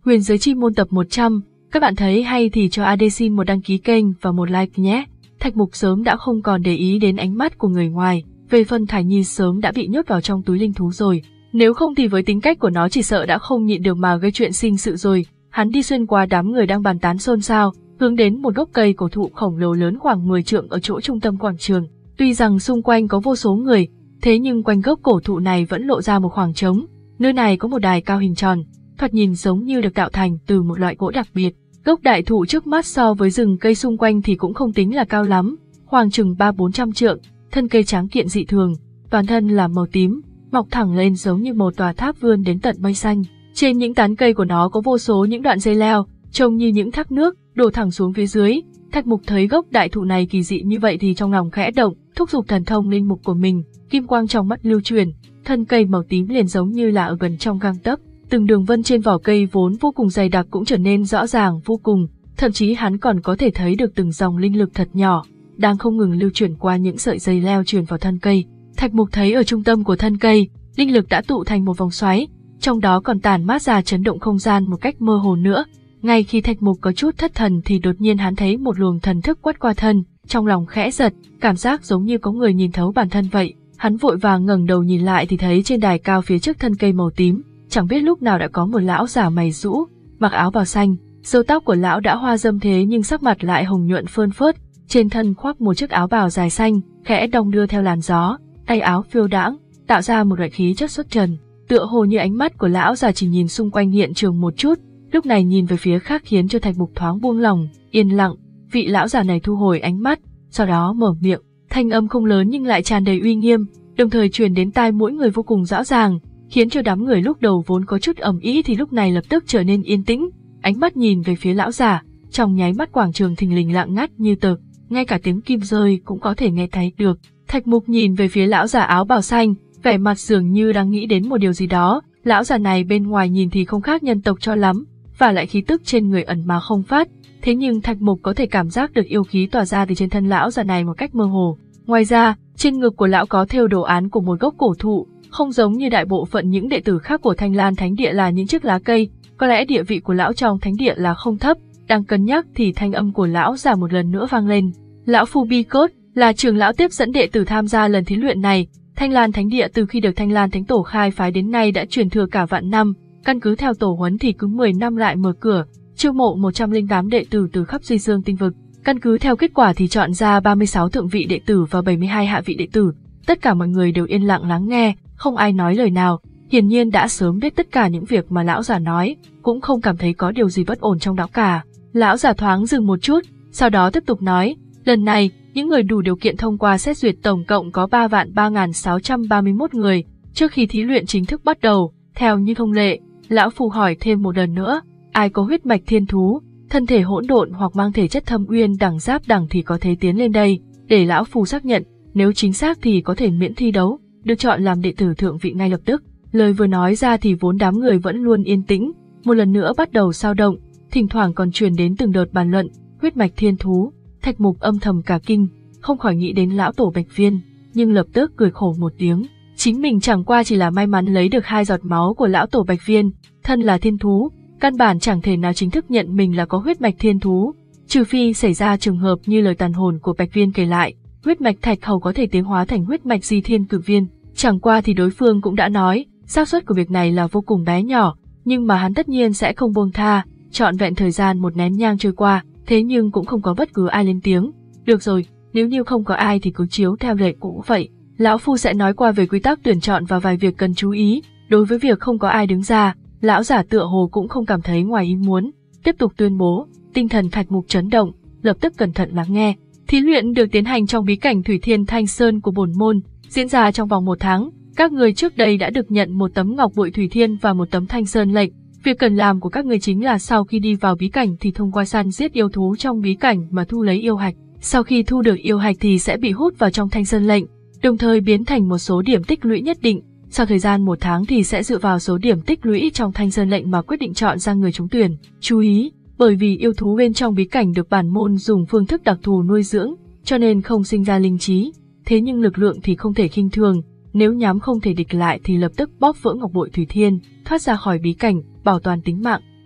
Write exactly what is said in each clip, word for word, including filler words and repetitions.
Huyền giới chi môn tập một trăm, các bạn thấy hay thì cho a đê xin một đăng ký kênh và một like nhé. Thạch Mục sớm đã không còn để ý đến ánh mắt của người ngoài, về phần Thải Nhi sớm đã bị nhốt vào trong túi linh thú rồi. Nếu không thì với tính cách của nó chỉ sợ đã không nhịn được mà gây chuyện sinh sự rồi. Hắn đi xuyên qua đám người đang bàn tán xôn xao, hướng đến một gốc cây cổ thụ khổng lồ lớn khoảng mười trượng ở chỗ trung tâm quảng trường. Tuy rằng xung quanh có vô số người, thế nhưng quanh gốc cổ thụ này vẫn lộ ra một khoảng trống. Nơi này có một đài cao hình tròn, thoạt nhìn giống như được tạo thành từ một loại gỗ đặc biệt. Gốc đại thụ trước mắt so với rừng cây xung quanh thì cũng không tính là cao lắm, khoảng chừng ba bốn trăm trượng, thân cây tráng kiện dị thường, toàn thân là màu tím, mọc thẳng lên giống như một tòa tháp vươn đến tận mây xanh. Trên những tán cây của nó có vô số những đoạn dây leo, trông như những thác nước, đổ thẳng xuống phía dưới. Thạch Mục thấy gốc đại thụ này kỳ dị như vậy thì trong lòng khẽ động, thúc giục thần thông linh mục của mình, kim quang trong mắt lưu truyền, thân cây màu tím liền giống như là ở gần trong gang tấc. Từng đường vân trên vỏ cây vốn vô cùng dày đặc cũng trở nên rõ ràng vô cùng, thậm chí hắn còn có thể thấy được từng dòng linh lực thật nhỏ, đang không ngừng lưu chuyển qua những sợi dây leo truyền vào thân cây. Thạch Mục thấy ở trung tâm của thân cây, linh lực đã tụ thành một vòng xoáy, trong đó còn tản mát ra chấn động không gian một cách mơ hồ nữa. Ngay khi Thạch Mục có chút thất thần thì đột nhiên hắn thấy một luồng thần thức quét qua thân, trong lòng khẽ giật, cảm giác giống như có người nhìn thấu bản thân vậy. Hắn vội vàng ngẩng đầu nhìn lại thì thấy trên đài cao phía trước thân cây màu tím, chẳng biết lúc nào đã có một lão già mày rũ, mặc áo bào xanh, râu tóc của lão đã hoa râm thế nhưng sắc mặt lại hồng nhuận phơn phớt, trên thân khoác một chiếc áo bào dài xanh, khẽ đong đưa theo làn gió, tay áo phiêu đãng, tạo ra một loại khí chất xuất trần. Tựa hồ như ánh mắt của lão già chỉ nhìn xung quanh hiện trường một chút, lúc này nhìn về phía khác khiến cho Thạch Mục thoáng buông lòng, yên lặng. Vị lão già này thu hồi ánh mắt, sau đó mở miệng, thanh âm không lớn nhưng lại tràn đầy uy nghiêm, đồng thời truyền đến tai mỗi người vô cùng rõ ràng, khiến cho đám người lúc đầu vốn có chút ầm ĩ thì lúc này lập tức trở nên yên tĩnh. Ánh mắt nhìn về phía lão già, trong nháy mắt quảng trường thình lình lặng ngắt như tờ, ngay cả tiếng kim rơi cũng có thể nghe thấy được. Thạch Mục nhìn về phía lão già áo bào xanh, vẻ mặt dường như đang nghĩ đến một điều gì đó. Lão già này bên ngoài nhìn thì không khác nhân tộc cho lắm, và lại khí tức trên người ẩn mà không phát, thế nhưng Thạch Mục có thể cảm giác được yêu khí tỏa ra từ trên thân lão già này một cách mơ hồ. Ngoài ra, trên ngực của lão có thêu đồ án của một gốc cổ thụ, không giống như đại bộ phận những đệ tử khác của Thanh Lan Thánh Địa là những chiếc lá cây, có lẽ địa vị của lão trong thánh địa là không thấp. Đang cân nhắc thì thanh âm của lão già một lần nữa vang lên. Lão Phu Bi Cốt là trưởng lão tiếp dẫn đệ tử tham gia lần thí luyện này. Thanh Lan Thánh Địa từ khi được Thanh Lan Thánh Tổ khai phái đến nay đã truyền thừa cả vạn năm, căn cứ theo tổ huấn thì cứ mười năm lại mở cửa, chiêu mộ một trăm lẻ tám đệ tử từ khắp Duy Dương tinh vực. Căn cứ theo kết quả thì chọn ra ba mươi sáu thượng vị đệ tử và bảy mươi hai hạ vị đệ tử. Tất cả mọi người đều yên lặng lắng nghe, không ai nói lời nào, hiển nhiên đã sớm biết tất cả những việc mà lão già nói, cũng không cảm thấy có điều gì bất ổn trong đó cả. Lão già thoáng dừng một chút, sau đó tiếp tục nói, lần này, những người đủ điều kiện thông qua xét duyệt tổng cộng có ba vạn ba nghìn sáu trăm ba mươi mốt người. Trước khi thí luyện chính thức bắt đầu, theo như thông lệ, lão Phu hỏi thêm một lần nữa, ai có huyết mạch thiên thú, thân thể hỗn độn hoặc mang thể chất thâm uyên đẳng giáp đẳng thì có thể tiến lên đây, để lão Phu xác nhận, nếu chính xác thì có thể miễn thi đấu, được chọn làm đệ tử thượng vị ngay lập tức. Lời vừa nói ra thì vốn đám người vẫn luôn yên tĩnh, một lần nữa bắt đầu xao động, thỉnh thoảng còn truyền đến từng đợt bàn luận, huyết mạch thiên thú. Thạch Mục âm thầm cả kinh, không khỏi nghĩ đến lão tổ Bạch Viên, nhưng lập tức cười khổ một tiếng. Chính mình chẳng qua chỉ là may mắn lấy được hai giọt máu của lão tổ Bạch Viên, thân là thiên thú, căn bản chẳng thể nào chính thức nhận mình là có huyết mạch thiên thú, trừ phi xảy ra trường hợp như lời tàn hồn của Bạch Viên kể lại, huyết mạch Thạch Hầu có thể tiến hóa thành huyết mạch Di Thiên Cử Viên. Chẳng qua thì đối phương cũng đã nói, xác suất của việc này là vô cùng bé nhỏ, nhưng mà hắn tất nhiên sẽ không buông tha. Trọn vẹn thời gian một nén nhang trôi qua, thế nhưng cũng không có bất cứ ai lên tiếng. Được rồi, nếu như không có ai thì cứ chiếu theo lệ cũ vậy. Lão Phu sẽ nói qua về quy tắc tuyển chọn và vài việc cần chú ý. Đối với việc không có ai đứng ra, lão giả tựa hồ cũng không cảm thấy ngoài ý muốn, tiếp tục tuyên bố. Tinh thần Thạch Mục chấn động, lập tức cẩn thận lắng nghe. Thí luyện được tiến hành trong bí cảnh Thủy Thiên Thanh Sơn của bổn môn, diễn ra trong vòng một tháng. Các người trước đây đã được nhận một tấm ngọc bội Thủy Thiên và một tấm Thanh Sơn lệnh. Việc cần làm của các người chính là sau khi đi vào bí cảnh thì thông qua săn giết yêu thú trong bí cảnh mà thu lấy yêu hạch. Sau khi thu được yêu hạch thì sẽ bị hút vào trong Thanh Sơn lệnh, đồng thời biến thành một số điểm tích lũy nhất định. Sau thời gian một tháng thì sẽ dựa vào số điểm tích lũy trong Thanh Sơn lệnh mà quyết định chọn ra người trúng tuyển. Chú ý, bởi vì yêu thú bên trong bí cảnh được bản môn dùng phương thức đặc thù nuôi dưỡng, cho nên không sinh ra linh trí. Thế nhưng lực lượng thì không thể khinh thường, nếu nhắm không thể địch lại thì lập tức bóp vỡ ngọc bội Thủy Thiên, thoát ra khỏi bí cảnh, bảo toàn tính mạng.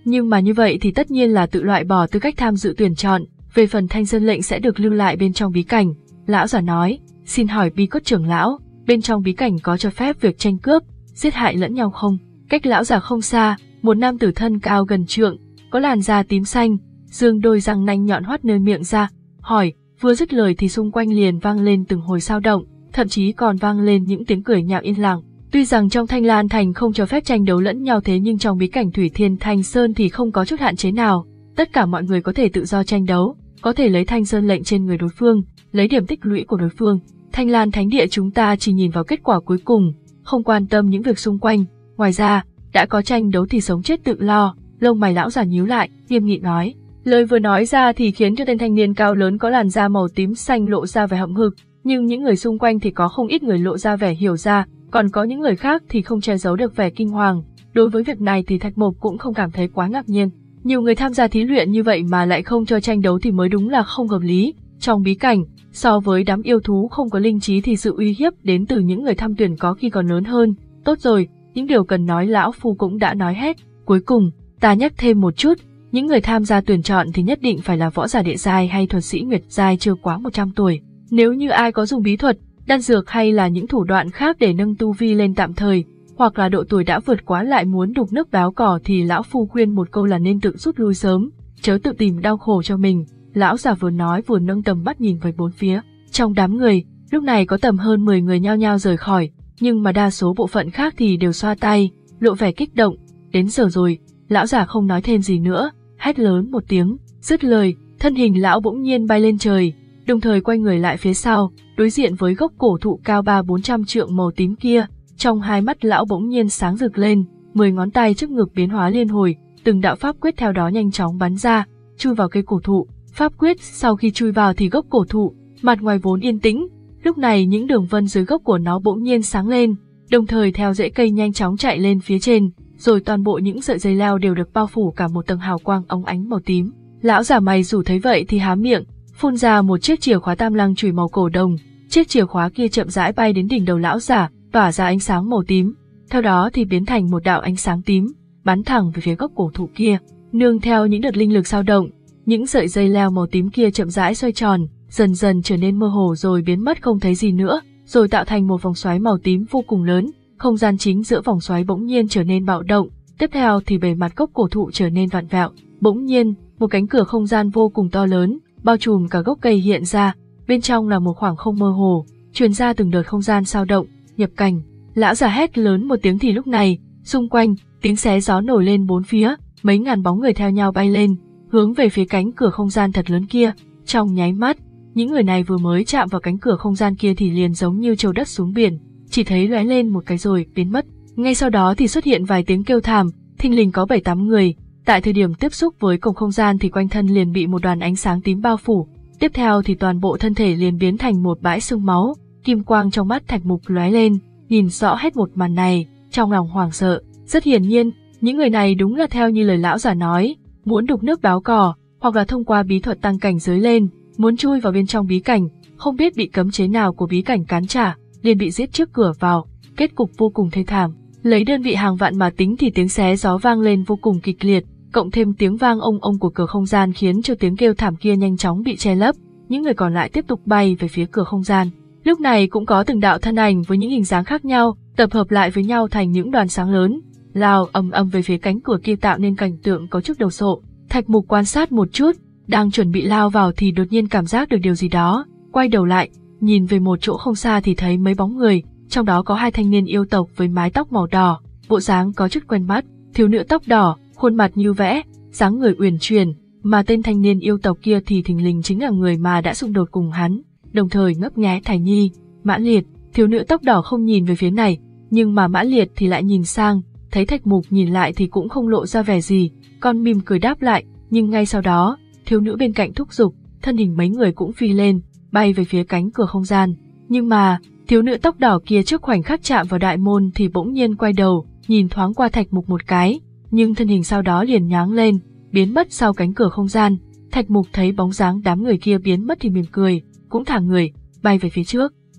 Nhưng mà như vậy thì tất nhiên là tự loại bỏ tư cách tham dự tuyển chọn, về phần Thanh Sơn lệnh sẽ được lưu lại bên trong bí cảnh. Lão giả nói, xin hỏi Bi Cốt trưởng lão, bên trong bí cảnh có cho phép việc tranh cướp, giết hại lẫn nhau không? Cách lão giả không xa, một nam tử thân cao gần trượng, có làn da tím xanh, dương đôi răng nanh nhọn hoắt nơi miệng ra, hỏi, vừa dứt lời thì xung quanh liền vang lên từng hồi sao động, thậm chí còn vang lên những tiếng cười nhạo yên lặng. Tuy rằng trong Thanh Lan Thành không cho phép tranh đấu lẫn nhau thế nhưng trong bí cảnh Thủy Thiên Thanh Sơn thì không có chút hạn chế nào, tất cả mọi người có thể tự do tranh đấu, có thể lấy Thanh Sơn lệnh trên người đối phương, lấy điểm tích lũy của đối phương. Thanh Lan Thánh Địa chúng ta chỉ nhìn vào kết quả cuối cùng, không quan tâm những việc xung quanh, ngoài ra, đã có tranh đấu thì sống chết tự lo. Lông mày lão giả nhíu lại, nghiêm nghị nói. Lời vừa nói ra thì khiến cho tên thanh niên cao lớn có làn da màu tím xanh lộ ra vẻ hậm hực, nhưng những người xung quanh thì có không ít người lộ ra vẻ hiểu ra, còn có những người khác thì không che giấu được vẻ kinh hoàng. Đối với việc này thì Thạch Mộc cũng không cảm thấy quá ngạc nhiên. Nhiều người tham gia thí luyện như vậy mà lại không cho tranh đấu thì mới đúng là không hợp lý. Trong bí cảnh, so với đám yêu thú không có linh trí thì sự uy hiếp đến từ những người tham tuyển có khi còn lớn hơn. Tốt rồi, những điều cần nói lão phu cũng đã nói hết. Cuối cùng, ta nhắc thêm một chút, những người tham gia tuyển chọn thì nhất định phải là võ giả địa giai hay thuật sĩ nguyệt giai chưa quá một trăm tuổi. Nếu như ai có dùng bí thuật, đan dược hay là những thủ đoạn khác để nâng tu vi lên tạm thời, hoặc là độ tuổi đã vượt quá lại muốn đục nước béo cỏ thì lão phu khuyên một câu là nên tự rút lui sớm, chớ tự tìm đau khổ cho mình. Lão già vừa nói vừa nâng tầm mắt nhìn về bốn phía. Trong đám người, lúc này có tầm hơn mười người nhao nhao rời khỏi, nhưng mà đa số bộ phận khác thì đều xoa tay, lộ vẻ kích động. Đến giờ rồi, lão già không nói thêm gì nữa, hét lớn một tiếng, dứt lời, thân hình lão bỗng nhiên bay lên trời, đồng thời quay người lại phía sau, đối diện với gốc cổ thụ cao ba bốn trăm trượng màu tím kia. Trong hai mắt lão bỗng nhiên sáng rực lên, mười ngón tay trước ngực biến hóa liên hồi, từng đạo pháp quyết theo đó nhanh chóng bắn ra, chui vào cây cổ thụ. Pháp quyết sau khi chui vào thì gốc cổ thụ, mặt ngoài vốn yên tĩnh, lúc này những đường vân dưới gốc của nó bỗng nhiên sáng lên, đồng thời theo rễ cây nhanh chóng chạy lên phía trên, rồi toàn bộ những sợi dây leo đều được bao phủ cả một tầng hào quang óng ánh màu tím. Lão giả mày rủ thấy vậy thì há miệng, phun ra một chiếc chìa khóa tam lăng chùy màu cổ đồng, chiếc chìa khóa kia chậm rãi bay đến đỉnh đầu lão giả, tỏa ra ánh sáng màu tím, theo đó thì biến thành một đạo ánh sáng tím, bắn thẳng về phía gốc cổ thụ kia. Nương theo những đợt linh lực dao động, những sợi dây leo màu tím kia chậm rãi xoay tròn, dần dần trở nên mơ hồ rồi biến mất không thấy gì nữa, rồi tạo thành một vòng xoáy màu tím vô cùng lớn. Không gian chính giữa vòng xoáy bỗng nhiên trở nên bạo động, tiếp theo thì bề mặt gốc cổ thụ trở nên vặn vẹo. Bỗng nhiên, một cánh cửa không gian vô cùng to lớn, bao trùm cả gốc cây hiện ra, bên trong là một khoảng không mơ hồ, truyền ra từng đợt không gian dao động, nhập cảnh. Lão già hét lớn một tiếng thì lúc này, xung quanh, tiếng xé gió nổi lên bốn phía, mấy ngàn bóng người theo nhau bay lên, hướng về phía cánh cửa không gian thật lớn kia. Trong nháy mắt, những người này vừa mới chạm vào cánh cửa không gian kia thì liền giống như trâu đất xuống biển, chỉ thấy lóe lên một cái rồi biến mất. Ngay sau đó thì xuất hiện vài tiếng kêu thảm, thình lình có bảy tám người. Tại thời điểm tiếp xúc với cổng không gian thì quanh thân liền bị một đoàn ánh sáng tím bao phủ. Tiếp theo thì toàn bộ thân thể liền biến thành một bãi xương máu. Kim quang trong mắt Thạch Mục lóe lên, nhìn rõ hết một màn này, trong lòng hoảng sợ. Rất hiển nhiên, những người này đúng là theo như lời lão giả nói, muốn đục nước báo cỏ, hoặc là thông qua bí thuật tăng cảnh giới lên, muốn chui vào bên trong bí cảnh, không biết bị cấm chế nào của bí cảnh cản trả, liền bị giết trước cửa vào, kết cục vô cùng thê thảm. Lấy đơn vị hàng vạn mà tính thì tiếng xé gió vang lên vô cùng kịch liệt, cộng thêm tiếng vang ông ông của cửa không gian khiến cho tiếng kêu thảm kia nhanh chóng bị che lấp. Những người còn lại tiếp tục bay về phía cửa không gian. Lúc này cũng có từng đạo thân ảnh với những hình dáng khác nhau, tập hợp lại với nhau thành những đoàn sáng lớn, lao ầm ầm về phía cánh cửa kia tạo nên cảnh tượng có chút đầu sộ. Thạch Mục quan sát một chút, đang chuẩn bị lao vào thì đột nhiên cảm giác được điều gì đó, quay đầu lại, nhìn về một chỗ không xa thì thấy mấy bóng người, trong đó có hai thanh niên yêu tộc với mái tóc màu đỏ, bộ dáng có chút quen mắt, thiếu nữ tóc đỏ, khuôn mặt như vẽ, dáng người uyển chuyển, mà tên thanh niên yêu tộc kia thì thình lình chính là người mà đã xung đột cùng hắn, đồng thời ngấp nghé Thải Nhi. Mã Liệt, thiếu nữ tóc đỏ không nhìn về phía này, nhưng mà Mã Liệt thì lại nhìn sang, thấy Thạch Mục nhìn lại thì cũng không lộ ra vẻ gì, con mỉm cười đáp lại, nhưng ngay sau đó, thiếu nữ bên cạnh thúc giục, thân hình mấy người cũng phi lên, bay về phía cánh cửa không gian. Nhưng mà, thiếu nữ tóc đỏ kia trước khoảnh khắc chạm vào đại môn thì bỗng nhiên quay đầu, nhìn thoáng qua Thạch Mục một cái, nhưng thân hình sau đó liền nhoáng lên, biến mất sau cánh cửa không gian. Thạch Mục thấy bóng dáng đám người kia biến mất thì mỉm cười, cũng thả người, bay về phía trước.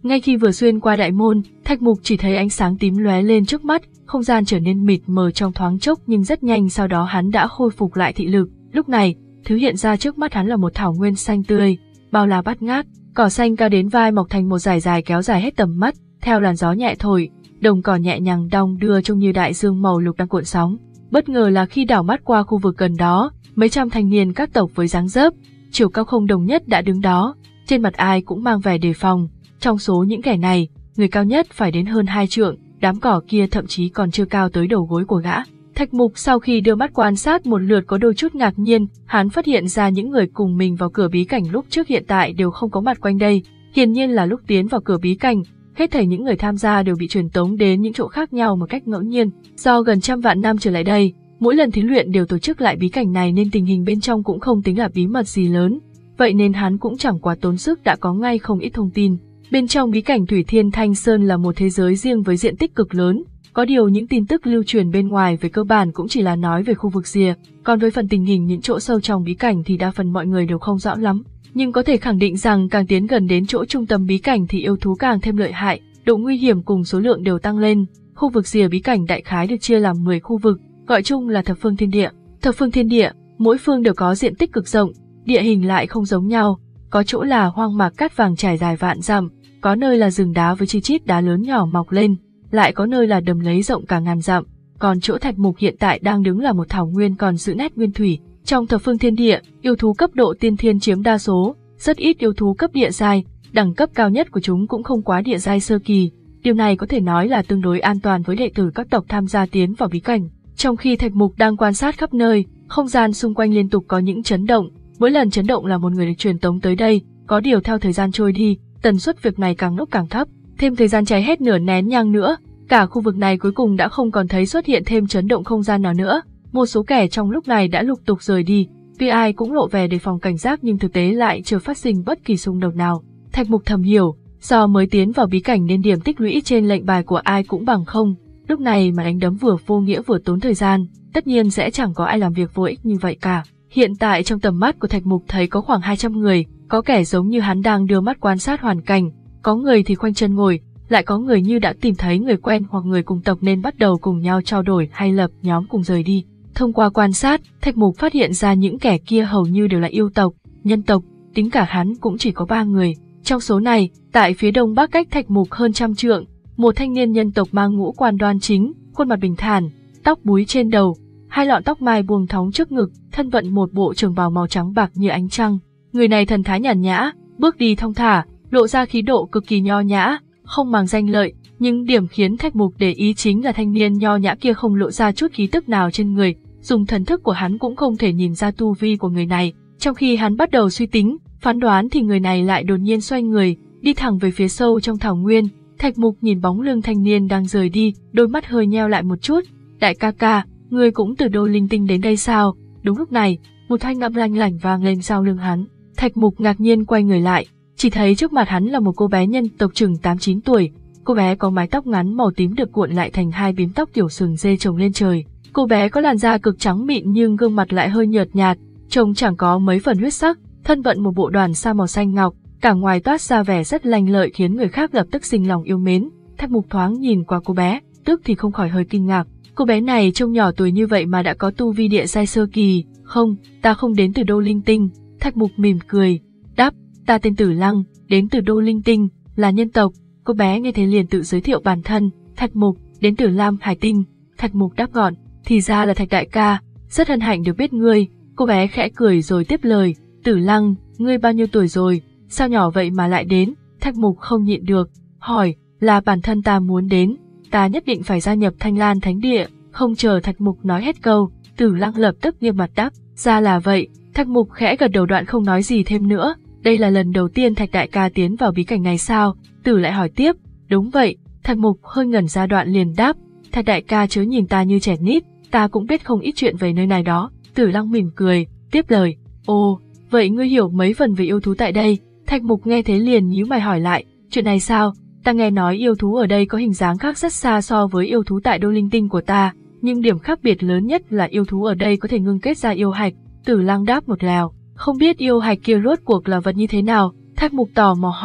Ngay khi vừa xuyên qua đại môn, Thạch Mục chỉ thấy ánh sáng tím lóe lên trước mắt, không gian trở nên mịt mờ trong thoáng chốc, nhưng rất nhanh sau đó hắn đã khôi phục lại thị lực. Lúc này, thứ hiện ra trước mắt hắn là một thảo nguyên xanh tươi, bao la bát ngát, cỏ xanh cao đến vai mọc thành một dải dài kéo dài hết tầm mắt, theo làn gió nhẹ thổi, đồng cỏ nhẹ nhàng đong đưa trông như đại dương màu lục đang cuộn sóng. Bất ngờ là khi đảo mắt qua khu vực gần đó, mấy trăm thanh niên các tộc với dáng dấp, chiều cao không đồng nhất đã đứng đó, trên mặt ai cũng mang vẻ đề phòng. Trong số những kẻ này, người cao nhất phải đến hơn hai trượng, đám cỏ kia thậm chí còn chưa cao tới đầu gối của gã. Thạch Mục sau khi đưa mắt quan sát một lượt có đôi chút ngạc nhiên, hắn phát hiện ra những người cùng mình vào cửa bí cảnh lúc trước hiện tại đều không có mặt quanh đây. Hiển nhiên là lúc tiến vào cửa bí cảnh, hết thảy những người tham gia đều bị truyền tống đến những chỗ khác nhau một cách ngẫu nhiên. Do gần trăm vạn năm trở lại đây, mỗi lần thí luyện đều tổ chức lại bí cảnh này nên tình hình bên trong cũng không tính là bí mật gì lớn. Vậy nên hắn cũng chẳng quá tốn sức đã có ngay không ít thông tin. Bên trong bí cảnh Thủy Thiên Thanh Sơn là một thế giới riêng với diện tích cực lớn, có điều những tin tức lưu truyền bên ngoài về cơ bản cũng chỉ là nói về khu vực rìa, còn với phần tình hình những chỗ sâu trong bí cảnh thì đa phần mọi người đều không rõ lắm. Nhưng có thể khẳng định rằng càng tiến gần đến chỗ trung tâm bí cảnh thì yêu thú càng thêm lợi hại, độ nguy hiểm cùng số lượng đều tăng lên. Khu vực rìa bí cảnh đại khái được chia làm mười khu vực, gọi chung là thập phương thiên địa. Thập phương thiên địa, mỗi phương đều có diện tích cực rộng, địa hình lại không giống nhau, có chỗ là hoang mạc cát vàng trải dài vạn dặm, có nơi là rừng đá với chi chít đá lớn nhỏ mọc lên, lại có nơi là đầm lầy rộng cả ngàn dặm, còn chỗ Thạch Mục hiện tại đang đứng là một thảo nguyên còn giữ nét nguyên thủy. Trong thập phương thiên địa, yêu thú cấp độ tiên thiên chiếm đa số, rất ít yêu thú cấp địa giai, đẳng cấp cao nhất của chúng cũng không quá địa giai sơ kỳ. Điều này có thể nói là tương đối an toàn với đệ tử các tộc tham gia tiến vào bí cảnh. Trong khi Thạch Mục đang quan sát khắp nơi, không gian xung quanh liên tục có những chấn động, mỗi lần chấn động là một người được truyền tống tới đây, có điều theo thời gian trôi đi, tần suất việc này càng lúc càng thấp, thêm thời gian cháy hết nửa nén nhang nữa, cả khu vực này cuối cùng đã không còn thấy xuất hiện thêm chấn động không gian nào nữa. Một số kẻ trong lúc này đã lục tục rời đi, tuy ai cũng lộ vẻ đề phòng cảnh giác nhưng thực tế lại chưa phát sinh bất kỳ xung đột nào. Thạch Mục thầm hiểu, do mới tiến vào bí cảnh nên điểm tích lũy trên lệnh bài của ai cũng bằng không, lúc này mà đánh đấm vừa vô nghĩa vừa tốn thời gian, tất nhiên sẽ chẳng có ai làm việc vô ích như vậy cả. Hiện tại trong tầm mắt của Thạch Mục thấy có khoảng hai trăm người, có kẻ giống như hắn đang đưa mắt quan sát hoàn cảnh, có người thì khoanh chân ngồi, lại có người như đã tìm thấy người quen hoặc người cùng tộc nên bắt đầu cùng nhau trao đổi hay lập nhóm cùng rời đi. Thông qua quan sát, Thạch Mục phát hiện ra những kẻ kia hầu như đều là yêu tộc, nhân tộc, tính cả hắn cũng chỉ có ba người. Trong số này, tại phía đông bắc cách Thạch Mục hơn trăm trượng, một thanh niên nhân tộc mang ngũ quan đoan chính, khuôn mặt bình thản, tóc búi trên đầu, hai lọn tóc mai buông thóng trước ngực, thân vận một bộ trường bào màu trắng bạc như ánh trăng. Người này thần thái nhàn nhã, bước đi thong thả, lộ ra khí độ cực kỳ nho nhã, không màng danh lợi, nhưng điểm khiến Thạch Mục để ý chính là thanh niên nho nhã kia không lộ ra chút khí tức nào trên người, dùng thần thức của hắn cũng không thể nhìn ra tu vi của người này. Trong khi hắn bắt đầu suy tính, phán đoán thì người này lại đột nhiên xoay người, đi thẳng về phía sâu trong thảo nguyên. Thạch Mục nhìn bóng lưng thanh niên đang rời đi, đôi mắt hơi nheo lại một chút. Đại ca ca, ngươi cũng từ Đô Linh Tinh đến đây sao? Đúng lúc này, một thanh âm lanh lảnh vang lên sau lưng hắn. Thạch Mục ngạc nhiên quay người lại, chỉ thấy trước mặt hắn là một cô bé nhân tộc chừng tám chín tuổi. Cô bé có mái tóc ngắn màu tím được cuộn lại thành hai bím tóc tiểu sừng dê trồng lên trời. Cô bé có làn da cực trắng mịn nhưng gương mặt lại hơi nhợt nhạt, trông chẳng có mấy phần huyết sắc, thân vận một bộ đoàn sa màu xanh ngọc, cả ngoài toát ra vẻ rất lanh lợi khiến người khác lập tức sinh lòng yêu mến. Thạch Mục thoáng nhìn qua cô bé, tức thì không khỏi hơi kinh ngạc. Cô bé này trông nhỏ tuổi như vậy mà đã có tu vi địa giai sơ kỳ. Không, ta không đến từ Đô Linh Tinh. Thạch Mục mỉm cười, đáp, ta tên Tử Lăng, đến từ Đô Linh Tinh, là nhân tộc. Cô bé nghe thế liền tự giới thiệu bản thân, Thạch Mục, đến từ Lam Hải Tinh. Thạch Mục đáp gọn, thì ra là Thạch đại ca, rất hân hạnh được biết ngươi. Cô bé khẽ cười rồi tiếp lời, Tử Lăng, ngươi bao nhiêu tuổi rồi, sao nhỏ vậy mà lại đến? Thạch Mục không nhịn được, hỏi, là bản thân ta muốn đến, ta nhất định phải gia nhập Thanh Lan Thánh Địa. Không chờ Thạch Mục nói hết câu, Tử Lăng lập tức nghiêm mặt đáp, ra là vậy. Thạch Mục khẽ gật đầu đoạn không nói gì thêm nữa. Đây là lần đầu tiên Thạch đại ca tiến vào bí cảnh này sao? Tử lại hỏi tiếp, đúng vậy. Thạch Mục hơi ngẩn ra đoạn liền đáp, Thạch đại ca chớ nhìn ta như trẻ nít, ta cũng biết không ít chuyện về nơi này đó. Tử Lăng mỉm cười, tiếp lời, ồ, vậy ngươi hiểu mấy phần về yêu thú tại đây? Thạch Mục nghe thế liền nhíu mày hỏi lại, chuyện này sao? Ta nghe nói yêu thú ở đây có hình dáng khác rất xa so với yêu thú tại Đô Linh Tinh của ta, nhưng điểm khác biệt lớn nhất là yêu thú ở đây có thể ngưng kết ra yêu hạch. Tử Lăng đáp một lèo, không biết yêu hạch kia rốt cuộc là vật như thế nào? Thạch Mục tò mò hỏi,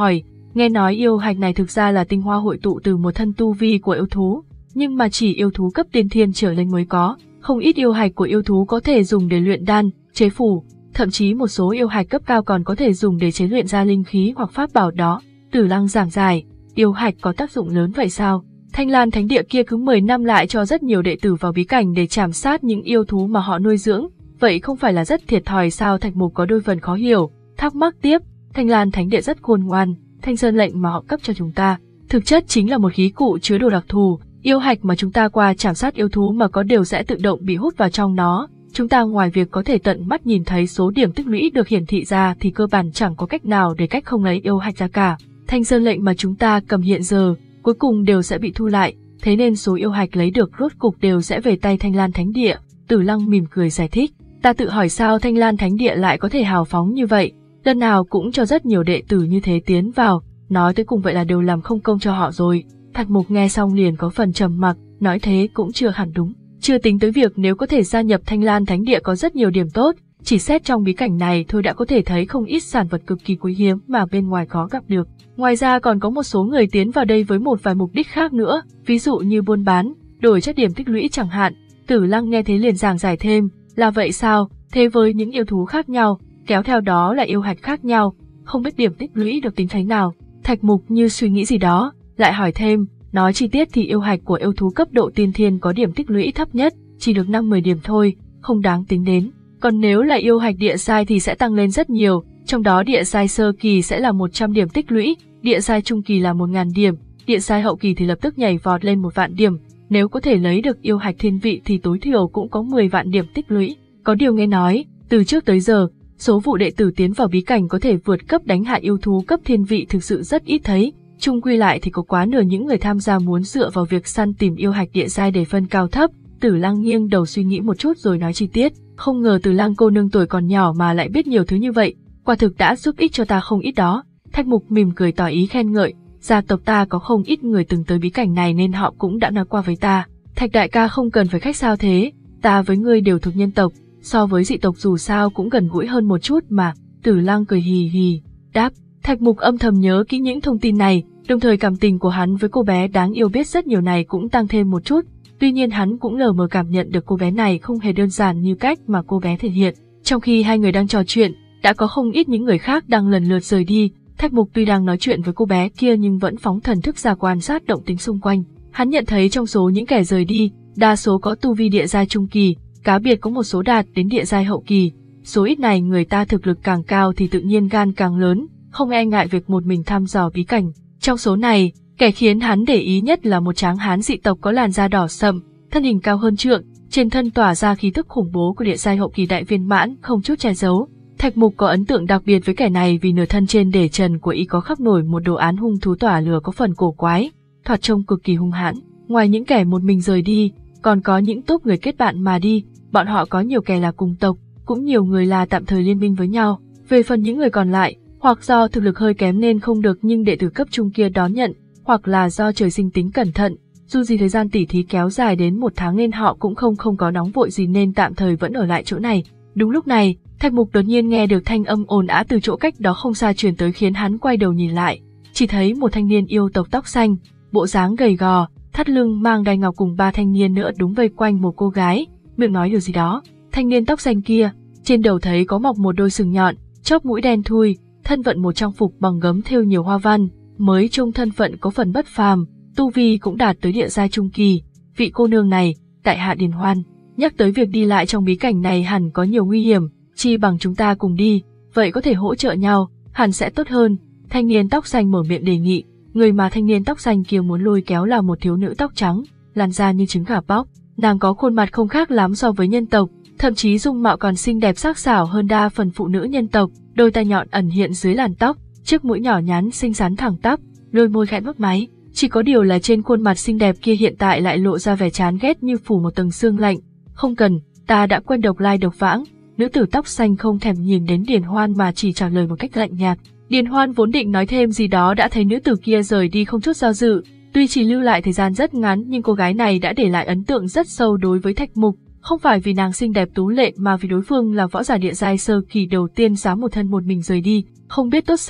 Nghe nói yêu hạch này thực ra là tinh hoa hội tụ từ một thân tu vi của yêu thú, nhưng mà chỉ yêu thú cấp tiên thiên trở lên mới có. Không ít yêu hạch của yêu thú có thể dùng để luyện đan, chế phù, thậm chí một số yêu hạch cấp cao còn có thể dùng để chế luyện ra linh khí hoặc pháp bảo đó. Tử Lăng giảng giải, yêu hạch có tác dụng lớn vậy sao? Thanh Lan Thánh Địa kia cứ mười năm lại cho rất nhiều đệ tử vào bí cảnh để trảm sát những yêu thú mà họ nuôi dưỡng, vậy không phải là rất thiệt thòi sao? Thạch Mục có đôi phần khó hiểu, thắc mắc tiếp, Thanh Lan Thánh Địa rất khôn ngoan, Thanh Sơn lệnh mà họ cấp cho chúng ta, thực chất chính là một khí cụ chứa đồ đặc thù, yêu hạch mà chúng ta qua trảm sát yêu thú mà có đều sẽ tự động bị hút vào trong nó. Chúng ta ngoài việc có thể tận mắt nhìn thấy số điểm tích lũy được hiển thị ra thì cơ bản chẳng có cách nào để cách không lấy yêu hạch ra cả. Thanh Sơn lệnh mà chúng ta cầm hiện giờ, cuối cùng đều sẽ bị thu lại, thế nên số yêu hạch lấy được rốt cục đều sẽ về tay Thanh Lan Thánh Địa. Tử Lăng mỉm cười giải thích, ta tự hỏi sao Thanh Lan Thánh Địa lại có thể hào phóng như vậy, lần nào cũng cho rất nhiều đệ tử như thế tiến vào, nói tới cùng vậy là đều làm không công cho họ rồi. Thạch Mục nghe xong liền có phần trầm mặc, nói thế cũng chưa hẳn đúng, chưa tính tới việc nếu có thể gia nhập Thanh Lan Thánh Địa có rất nhiều điểm tốt, chỉ xét trong bí cảnh này thôi đã có thể thấy không ít sản vật cực kỳ quý hiếm mà bên ngoài khó gặp được. Ngoài ra còn có một số người tiến vào đây với một vài mục đích khác nữa, ví dụ như buôn bán, đổi chất điểm tích lũy chẳng hạn. Tử Lăng nghe thế liền giảng giải thêm, là vậy sao? Thế với những yêu thú khác nhau, kéo theo đó là yêu hạch khác nhau, không biết điểm tích lũy được tính thế nào. Thạch Mục như suy nghĩ gì đó, lại hỏi thêm, nói chi tiết thì yêu hạch của yêu thú cấp độ tiên thiên có điểm tích lũy thấp nhất, chỉ được năm mười điểm thôi, không đáng tính đến. Còn nếu là yêu hạch địa giai thì sẽ tăng lên rất nhiều, trong đó địa giai sơ kỳ sẽ là một trăm điểm tích lũy, địa giai trung kỳ là một nghìn điểm, địa giai hậu kỳ thì lập tức nhảy vọt lên một vạn điểm, nếu có thể lấy được yêu hạch thiên vị thì tối thiểu cũng có mười vạn điểm tích lũy. Có điều nghe nói, từ trước tới giờ, số vụ đệ tử tiến vào bí cảnh có thể vượt cấp đánh hạ yêu thú cấp thiên vị thực sự rất ít thấy, chung quy lại thì có quá nửa những người tham gia muốn dựa vào việc săn tìm yêu hạch địa giai để phân cao thấp. Tử Lăng nghiêng đầu suy nghĩ một chút rồi nói chi tiết, không ngờ Tử Lăng cô nương tuổi còn nhỏ mà lại biết nhiều thứ như vậy, quả thực đã giúp ích cho ta không ít đó. Thạch Mục mỉm cười tỏ ý khen ngợi, gia tộc ta có không ít người từng tới bí cảnh này nên họ cũng đã nói qua với ta. Thạch đại ca không cần phải khách sao thế, ta với ngươi đều thuộc nhân tộc, so với dị tộc dù sao cũng gần gũi hơn một chút mà. Tử Lăng cười hì hì, đáp. Thạch Mục âm thầm nhớ kỹ những thông tin này, đồng thời cảm tình của hắn với cô bé đáng yêu biết rất nhiều này cũng tăng thêm một chút. Tuy nhiên hắn cũng lờ mờ cảm nhận được cô bé này không hề đơn giản như cách mà cô bé thể hiện. Trong khi hai người đang trò chuyện, đã có không ít những người khác đang lần lượt rời đi. Thạch Mục tuy đang nói chuyện với cô bé kia nhưng vẫn phóng thần thức ra quan sát động tĩnh xung quanh. Hắn nhận thấy trong số những kẻ rời đi, đa số có tu vi địa giai trung kỳ, cá biệt có một số đạt đến địa giai hậu kỳ. Số ít này người ta thực lực càng cao thì tự nhiên gan càng lớn, không e ngại việc một mình thăm dò bí cảnh. Trong số này, kẻ khiến hắn để ý nhất là một tráng hán dị tộc có làn da đỏ sậm, thân hình cao hơn trượng, trên thân tỏa ra khí tức khủng bố của địa giai hậu kỳ đại viên mãn không chút che giấu. Thạch Mục có ấn tượng đặc biệt với kẻ này vì nửa thân trên để trần của y có khắc nổi một đồ án hung thú tỏa lửa có phần cổ quái, thoạt trông cực kỳ hung hãn. Ngoài những kẻ một mình rời đi, còn có những tốp người kết bạn mà đi, bọn họ có nhiều kẻ là cùng tộc, cũng nhiều người là tạm thời liên minh với nhau. Về phần những người còn lại, hoặc do thực lực hơi kém nên không được nhưng đệ tử cấp trung kia đón nhận, hoặc là do trời sinh tính cẩn thận, dù gì thời gian tỉ thí kéo dài đến một tháng nên họ cũng không không có nóng vội gì nên tạm thời vẫn ở lại chỗ này. Đúng lúc này, Thạch Mục đột nhiên nghe được thanh âm ồn ào từ chỗ cách đó không xa truyền tới khiến hắn quay đầu nhìn lại, chỉ thấy một thanh niên yêu tộc tóc xanh, bộ dáng gầy gò, thắt lưng mang đai ngọc cùng ba thanh niên nữa đúng vây quanh một cô gái, miệng nói điều gì đó. Thanh niên tóc xanh kia, trên đầu thấy có mọc một đôi sừng nhọn, chóp mũi đen thui, thân vận một trang phục bằng gấm thêu nhiều hoa văn, mới trông thân phận có phần bất phàm, tu vi cũng đạt tới địa giai trung kỳ. Vị cô nương này, tại hạ Điền Hoan. Nhắc tới việc đi lại trong bí cảnh này hẳn có nhiều nguy hiểm, chi bằng chúng ta cùng đi, vậy có thể hỗ trợ nhau, hẳn sẽ tốt hơn. Thanh niên tóc xanh mở miệng đề nghị, người mà thanh niên tóc xanh kia muốn lôi kéo là một thiếu nữ tóc trắng, làn da như trứng gà bóc, nàng có khuôn mặt không khác lắm so với nhân tộc, thậm chí dung mạo còn xinh đẹp sắc sảo hơn đa phần phụ nữ nhân tộc, đôi tai nhọn ẩn hiện dưới làn tóc, chiếc mũi nhỏ nhắn xinh xắn thẳng tắp, đôi môi khẽ mấp máy. Chỉ có điều là trên khuôn mặt xinh đẹp kia hiện tại lại lộ ra vẻ chán ghét như phủ một tầng sương lạnh. Không cần, ta đã quen độc lai độc vãng. Nữ tử tóc xanh không thèm nhìn đến Điền Hoan mà chỉ trả lời một cách lạnh nhạt. Điền Hoan vốn định nói thêm gì đó đã thấy nữ tử kia rời đi không chút do dự. Tuy chỉ lưu lại thời gian rất ngắn nhưng cô gái này đã để lại ấn tượng rất sâu đối với Thạch Mục, không phải vì nàng xinh đẹp tú lệ mà vì đối phương là võ giả địa giai sơ kỳ đầu tiên dám một thân một mình rời đi, không biết tốt xấu.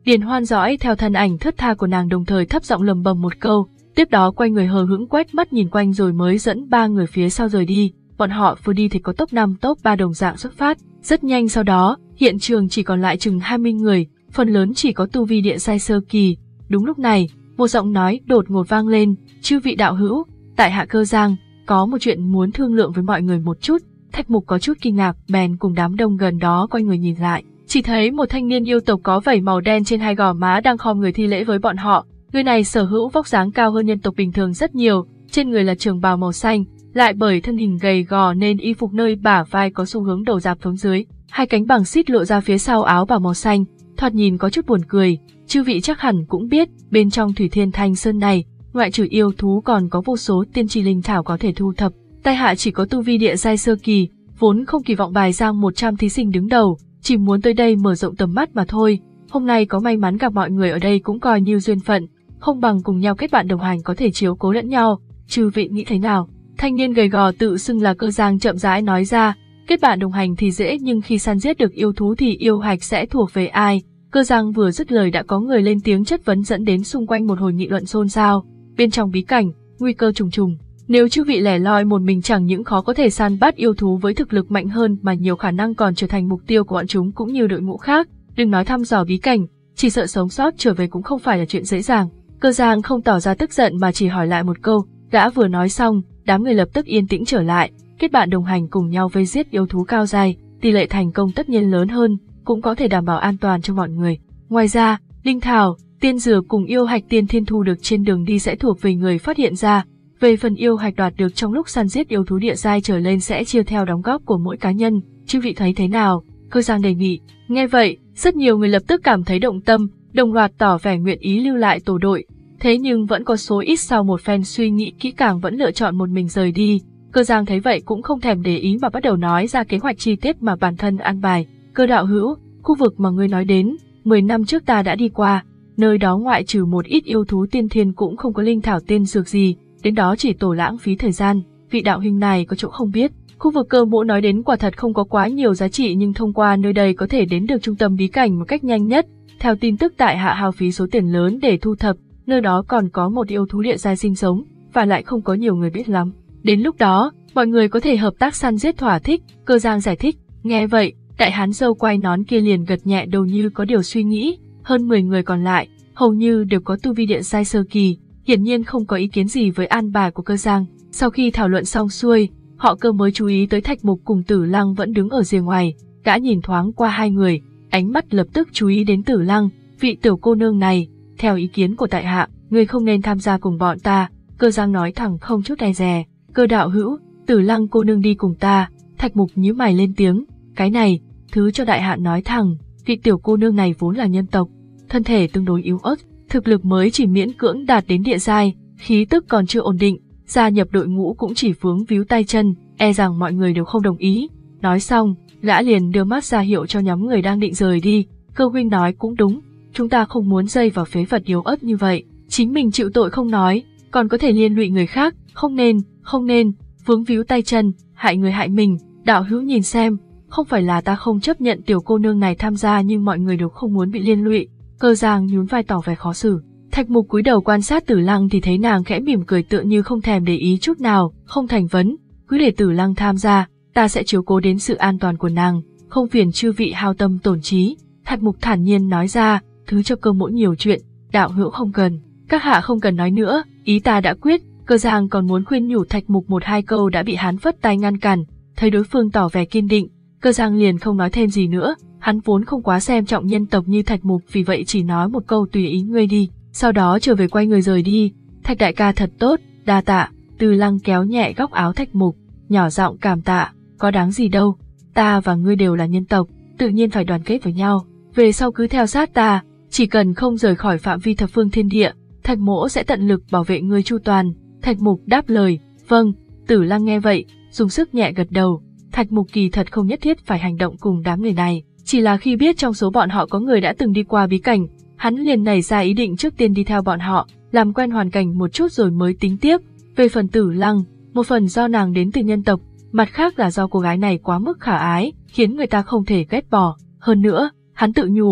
Điền Hoan dõi theo thân ảnh thướt tha của nàng đồng thời thấp giọng lầm bầm một câu, tiếp đó quay người hờ hững quét mắt nhìn quanh rồi mới dẫn ba người phía sau rời đi. Bọn họ vừa đi thì có top năm top ba đồng dạng xuất phát, rất nhanh sau đó, hiện trường chỉ còn lại chừng hai mươi người, phần lớn chỉ có tu vi địa giai sơ kỳ. Đúng lúc này, một giọng nói đột ngột vang lên, chư vị đạo hữu, tại hạ Cơ Giang, có một chuyện muốn thương lượng với mọi người một chút. Thạch Mục có chút kinh ngạc, bèn cùng đám đông gần đó quay người nhìn lại, chỉ thấy một thanh niên yêu tộc có vảy màu đen trên hai gò má đang khom người thi lễ với bọn họ. Người này sở hữu vóc dáng cao hơn nhân tộc bình thường rất nhiều, trên người là trường bào màu xanh, lại bởi thân hình gầy gò nên y phục nơi bả vai có xu hướng đầu rạp xuống dưới, hai cánh bằng xít lộ ra phía sau áo bào màu xanh, thoạt nhìn có chút buồn cười. Chư vị chắc hẳn cũng biết, bên trong Thủy Thiên Thanh Sơn này, ngoại trừ yêu thú còn có vô số tiên tri linh thảo có thể thu thập. Tai hạ chỉ có tu vi địa giai sơ kỳ, vốn không kỳ vọng bài giang một trăm thí sinh đứng đầu, chỉ muốn tới đây mở rộng tầm mắt mà thôi. Hôm nay có may mắn gặp mọi người ở đây cũng coi như duyên phận, không bằng cùng nhau kết bạn đồng hành có thể chiếu cố lẫn nhau. Chư vị nghĩ thế nào? Thanh niên gầy gò tự xưng là Cơ Giang chậm rãi nói ra, kết bạn đồng hành thì dễ nhưng khi săn giết được yêu thú thì yêu hạch sẽ thuộc về ai? Cơ Giang vừa dứt lời đã có người lên tiếng chất vấn dẫn đến xung quanh một hồi nghị luận xôn xao. Bên trong bí cảnh, nguy cơ trùng trùng. Nếu chư vị lẻ loi một mình chẳng những khó có thể săn bắt yêu thú với thực lực mạnh hơn mà nhiều khả năng còn trở thành mục tiêu của bọn chúng cũng như đội ngũ khác. Đừng nói thăm dò bí cảnh, chỉ sợ sống sót trở về cũng không phải là chuyện dễ dàng. Cơ Giang không tỏ ra tức giận mà chỉ hỏi lại một câu. Gã vừa nói xong, đám người lập tức yên tĩnh trở lại. Kết bạn đồng hành cùng nhau vây giết yêu thú cao giai, tỷ lệ thành công tất nhiên lớn hơn, cũng có thể đảm bảo an toàn cho mọi người. Ngoài ra, linh thảo, tiên dừa cùng yêu hạch tiên thiên thu được trên đường đi sẽ thuộc về người phát hiện ra. Về phần yêu hạch đoạt được trong lúc săn giết yêu thú địa giai trở lên sẽ chia theo đóng góp của mỗi cá nhân. Chư vị thấy thế nào? Cơ Giang đề nghị. Nghe vậy, rất nhiều người lập tức cảm thấy động tâm, đồng loạt tỏ vẻ nguyện ý lưu lại tổ đội. Thế nhưng vẫn có số ít sau một phen suy nghĩ kỹ càng vẫn lựa chọn một mình rời đi. Cơ Giang thấy vậy cũng không thèm để ý mà bắt đầu nói ra kế hoạch chi tiết mà bản thân an bài. Cơ đạo hữu, khu vực mà ngươi nói đến, mười năm trước ta đã đi qua, nơi đó ngoại trừ một ít yêu thú tiên thiên cũng không có linh thảo tiên dược gì, đến đó chỉ tổ lãng phí thời gian. Vị đạo huynh này có chỗ không biết, khu vực Cơ Mỗ nói đến quả thật không có quá nhiều giá trị nhưng thông qua nơi đây có thể đến được trung tâm bí cảnh một cách nhanh nhất. Theo tin tức tại hạ hao phí số tiền lớn để thu thập, nơi đó còn có một yêu thú địa giai sinh sống, và lại không có nhiều người biết lắm. Đến lúc đó, mọi người có thể hợp tác săn giết thỏa thích. Cơ Giang giải thích. Nghe vậy, đại hán râu quai nón kia liền gật nhẹ đầu như có điều suy nghĩ. Hơn mười người còn lại, hầu như đều có tu vi địa giai sơ kỳ, hiển nhiên không có ý kiến gì với an bài của Cơ Giang. Sau khi thảo luận xong xuôi, họ Cơ mới chú ý tới Thạch Mục cùng Tử Lăng vẫn đứng ở rìa ngoài. Gã nhìn thoáng qua hai người, ánh mắt lập tức chú ý đến Tử Lăng. Vị tiểu cô nương này, theo ý kiến của tại hạ, ngươi không nên tham gia cùng bọn ta. Cơ Giang nói thẳng không chút e dè. Cơ đạo hữu, Tử Lăng cô nương đi cùng ta. Thạch Mục nhíu mày lên tiếng. Cái này, thứ cho đại hạ nói thẳng, vị tiểu cô nương này vốn là nhân tộc, thân thể tương đối yếu ớt, thực lực mới chỉ miễn cưỡng đạt đến địa giai, khí tức còn chưa ổn định, gia nhập đội ngũ cũng chỉ vướng víu tay chân, e rằng mọi người đều không đồng ý. Nói xong, gã liền đưa mắt ra hiệu cho nhóm người đang định rời đi. Cơ huynh nói cũng đúng, chúng ta không muốn dây vào phế vật yếu ớt như vậy, chính mình chịu tội không nói, còn có thể liên lụy người khác, không nên, không nên, vướng víu tay chân, hại người hại mình. Đạo hữu nhìn xem, không phải là ta không chấp nhận tiểu cô nương này tham gia nhưng mọi người đều không muốn bị liên lụy. Cơ Giang nhún vai tỏ vẻ khó xử. Thạch Mục cúi đầu quan sát Tử Lăng thì thấy nàng khẽ mỉm cười tựa như không thèm để ý chút nào, không thành vấn, cứ để Tử Lăng tham gia, ta sẽ chiếu cố đến sự an toàn của nàng, không phiền chư vị hao tâm tổn trí. Thạch Mục thản nhiên nói ra, thứ cho Cơ Mỗ nhiều chuyện, đạo hữu không cần, các hạ không cần nói nữa, ý ta đã quyết. Cơ Giang còn muốn khuyên nhủ Thạch Mục một hai câu đã bị hắn phất tay ngăn cản, thấy đối phương tỏ vẻ kiên định, Cơ Giang liền không nói thêm gì nữa. Hắn vốn không quá xem trọng nhân tộc như Thạch Mục, vì vậy chỉ nói một câu tùy ý ngươi đi, sau đó trở về quay người rời đi. Thạch đại ca thật tốt, đa tạ. Từ Lăng kéo nhẹ góc áo Thạch Mục, nhỏ giọng cảm tạ, có đáng gì đâu, ta và ngươi đều là nhân tộc, tự nhiên phải đoàn kết với nhau, về sau cứ theo sát ta, chỉ cần không rời khỏi phạm vi thập phương thiên địa, Thạch Mỗ sẽ tận lực bảo vệ ngươi chu toàn. Thạch Mục đáp lời, vâng. Tử Lăng nghe vậy, dùng sức nhẹ gật đầu. Thạch Mục kỳ thật không nhất thiết phải hành động cùng đám người này, chỉ là khi biết trong số bọn họ có người đã từng đi qua bí cảnh, hắn liền nảy ra ý định trước tiên đi theo bọn họ, làm quen hoàn cảnh một chút rồi mới tính tiếp. Về phần Tử Lăng, một phần do nàng đến từ nhân tộc, mặt khác là do cô gái này quá mức khả ái, khiến người ta không thể ghét bỏ. Hơn nữa, hắn tự nhủ,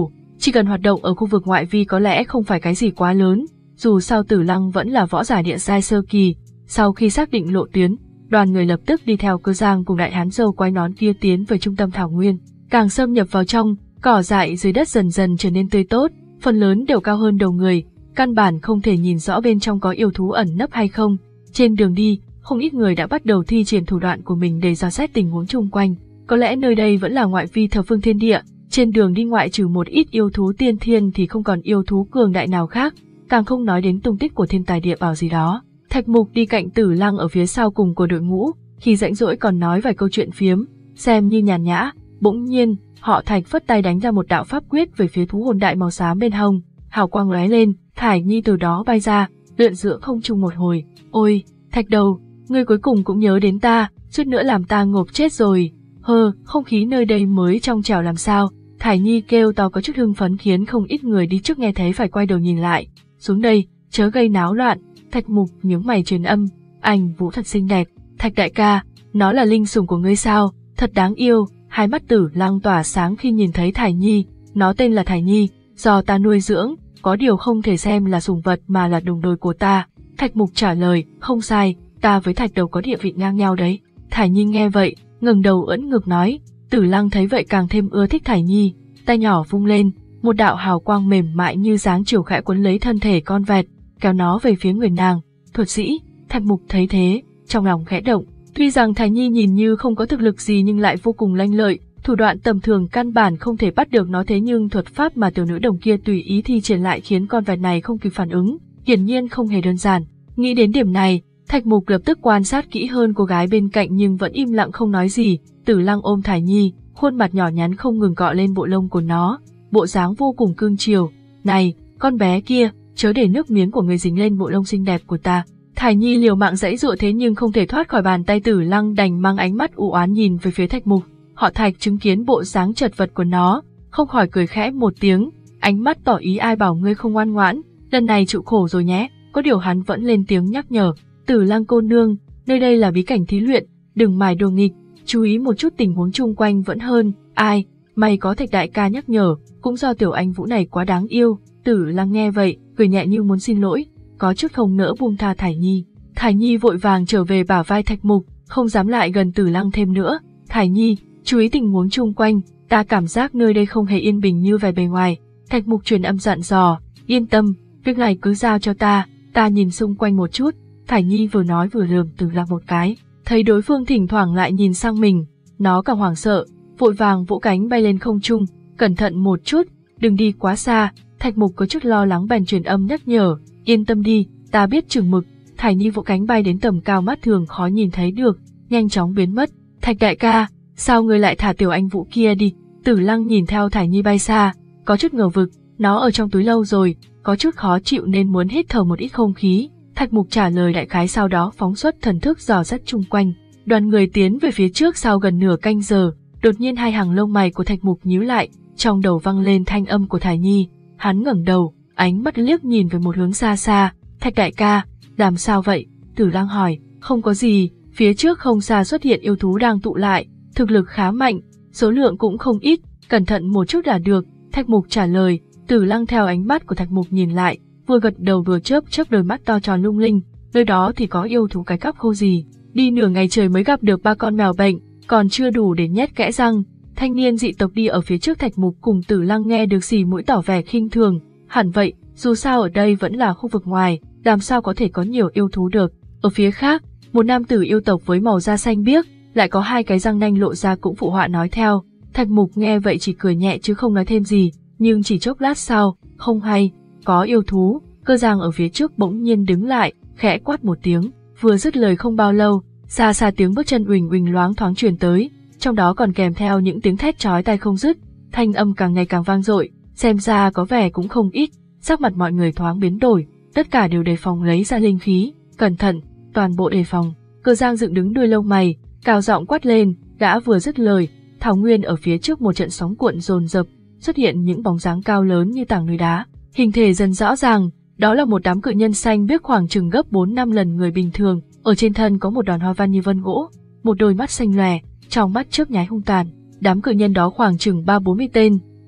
Chỉ cần hoạt động ở khu vực ngoại vi có lẽ không phải cái gì quá lớn, dù sao Tử Lăng vẫn là võ giả địa giai sơ kỳ. Sau khi xác định lộ tuyến, đoàn người lập tức đi theo Cơ Giang cùng đại hán râu quai nón kia tiến về trung tâm thảo nguyên. Càng xâm nhập vào trong, cỏ dại dưới đất dần dần trở nên tươi tốt, phần lớn đều cao hơn đầu người, căn bản không thể nhìn rõ bên trong có yêu thú ẩn nấp hay không. Trên đường đi, không ít người đã bắt đầu thi triển thủ đoạn của mình để dò xét tình huống chung quanh. Có lẽ nơi đây vẫn là ngoại vi thập phương thiên địa, trên đường đi ngoại trừ một ít yêu thú tiên thiên thì không còn yêu thú cường đại nào khác, càng không nói đến tung tích của thiên tài địa bảo gì đó. Thạch Mục đi cạnh Tử Lăng ở phía sau cùng của đội ngũ, khi rảnh rỗi còn nói vài câu chuyện phiếm, xem như nhàn nhã. Bỗng nhiên, họ Thạch phất tay đánh ra một đạo pháp quyết về phía thú hồn đại màu xám bên hông, hào quang lóe lên, Thải Nhi từ đó bay ra, lượn giữa không trung một hồi. Ôi, Thạch đầu, ngươi cuối cùng cũng nhớ đến ta, chút nữa làm ta ngộp chết rồi. Hơ, không khí nơi đây mới trong trẻo làm sao? Thải Nhi kêu to có chút hưng phấn khiến không ít người đi trước nghe thấy phải quay đầu nhìn lại. Xuống đây, chớ gây náo loạn. Thạch Mục nhướng mày truyền âm, anh Vũ thật xinh đẹp. Thạch đại ca, nó là linh sủng của ngươi sao? Thật đáng yêu. Hai mắt Tử Lăng tỏa sáng khi nhìn thấy Thải Nhi. Nó tên là Thải Nhi, do ta nuôi dưỡng, có điều không thể xem là sủng vật mà là đồng đội của ta. Thạch Mục trả lời, không sai, ta với Thạch đầu có địa vị ngang nhau đấy. Thải Nhi nghe vậy, ngẩng đầu ưỡn ngực nói. Tử Lăng thấy vậy càng thêm ưa thích Thải Nhi, tay nhỏ vung lên, một đạo hào quang mềm mại như dáng chiều khẽ quấn lấy thân thể con vẹt, kéo nó về phía người nàng. Thuật sĩ. Thạch Mục thấy thế, trong lòng khẽ động. Tuy rằng Thải Nhi nhìn như không có thực lực gì nhưng lại vô cùng lanh lợi, thủ đoạn tầm thường căn bản không thể bắt được nó, thế nhưng thuật pháp mà tiểu nữ đồng kia tùy ý thi triển lại khiến con vẹt này không kịp phản ứng, hiển nhiên không hề đơn giản. Nghĩ đến điểm này, Thạch Mục lập tức quan sát kỹ hơn cô gái bên cạnh nhưng vẫn im lặng không nói gì. Tử Lăng ôm Thải Nhi, khuôn mặt nhỏ nhắn không ngừng cọ lên bộ lông của nó, bộ dáng vô cùng cương chiều. Này, con bé kia, chớ để nước miếng của người dính lên bộ lông xinh đẹp của ta. Thải Nhi liều mạng giãy giụa thế nhưng không thể thoát khỏi bàn tay Tử Lăng, đành mang ánh mắt u oán nhìn về phía Thạch Mục. Họ Thạch chứng kiến bộ dáng chật vật của nó, không khỏi cười khẽ một tiếng, ánh mắt tỏ ý ai bảo ngươi không ngoan ngoãn, lần này chịu khổ rồi nhé. Có điều hắn vẫn lên tiếng nhắc nhở, Tử Lăng cô nương, nơi đây là bí cảnh thí luyện, đừng mải đồ nghịch, chú ý một chút tình huống chung quanh vẫn hơn. Ai, may có Thạch đại ca nhắc nhở, cũng do tiểu anh Vũ này quá đáng yêu. Tử Lăng nghe vậy, cười nhẹ như muốn xin lỗi, có chút không nỡ buông tha Thải Nhi. Thải Nhi vội vàng trở về bả vai Thạch Mục, không dám lại gần Tử Lăng thêm nữa. Thải Nhi, chú ý tình huống chung quanh, ta cảm giác nơi đây không hề yên bình như vẻ bề ngoài. Thạch Mục truyền âm dặn dò, yên tâm, việc này cứ giao cho ta, ta nhìn xung quanh một chút. Thải Nhi vừa nói vừa lườm Tử Lăng một cái, thấy đối phương thỉnh thoảng lại nhìn sang mình, nó càng hoảng sợ, vội vàng vỗ cánh bay lên không trung, cẩn thận một chút, đừng đi quá xa. Thạch Mục có chút lo lắng bèn truyền âm nhắc nhở, yên tâm đi, ta biết chừng mực. Thải Nhi vỗ cánh bay đến tầm cao mắt thường khó nhìn thấy được, nhanh chóng biến mất. Thạch đại ca, sao ngươi lại thả tiểu anh Vũ kia đi? Tử Lăng nhìn theo Thải Nhi bay xa, có chút ngờ vực, nó ở trong túi lâu rồi, có chút khó chịu nên muốn hít thở một ít không khí. Thạch Mục trả lời đại khái sau đó phóng xuất thần thức dò xét chung quanh. Đoàn người tiến về phía trước sau gần nửa canh giờ, đột nhiên hai hàng lông mày của Thạch Mục nhíu lại, trong đầu vang lên thanh âm của Thải Nhi. Hắn ngẩng đầu, ánh mắt liếc nhìn về một hướng xa xa. Thạch đại ca, làm sao vậy? Tử Lăng hỏi. Không có gì, phía trước không xa xuất hiện yêu thú đang tụ lại, thực lực khá mạnh, số lượng cũng không ít, cẩn thận một chút là được. Thạch Mục trả lời. Tử Lăng theo ánh mắt của Thạch Mục nhìn lại, vừa gật đầu vừa chớp chớp đôi mắt to tròn lung linh. Nơi đó thì có yêu thú cái cắp khô gì? Đi nửa ngày trời mới gặp được ba con mèo bệnh, còn chưa đủ để nhét kẽ răng. Thanh niên dị tộc đi ở phía trước Thạch Mục cùng Tử Lăng nghe được xì mũi tỏ vẻ khinh thường. Hẳn vậy, dù sao ở đây vẫn là khu vực ngoài, làm sao có thể có nhiều yêu thú được. Ở phía khác, một nam tử yêu tộc với màu da xanh biếc, lại có hai cái răng nanh lộ ra cũng phụ họa nói theo. Thạch Mục nghe vậy chỉ cười nhẹ chứ không nói thêm gì, nhưng chỉ chốc lát sau, không hay, có yêu thú. Cơ Giang ở phía trước bỗng nhiên đứng lại, khẽ quát một tiếng, vừa dứt lời không bao lâu, xa xa tiếng bước chân uỳnh uỳnh loáng thoáng truyền tới, trong đó còn kèm theo những tiếng thét chói tai không dứt, thanh âm càng ngày càng vang dội, xem ra có vẻ cũng không ít. Sắc mặt mọi người thoáng biến đổi, tất cả đều đề phòng lấy ra linh khí, cẩn thận, toàn bộ đề phòng. Cơ Giang dựng đứng đuôi lông mày, cao giọng quát lên, gã vừa dứt lời, thảo nguyên ở phía trước một trận sóng cuộn dồn dập, xuất hiện những bóng dáng cao lớn như tảng núi đá, hình thể dần rõ ràng, đó là một đám cự nhân xanh biếc khoảng chừng gấp bốn năm lần người bình thường, ở trên thân có một đòn hoa văn như vân gỗ, một đôi mắt xanh lòe, trong mắt chớp nháy hung tàn. Đám cự nhân đó khoảng chừng ba bốn mươi tên,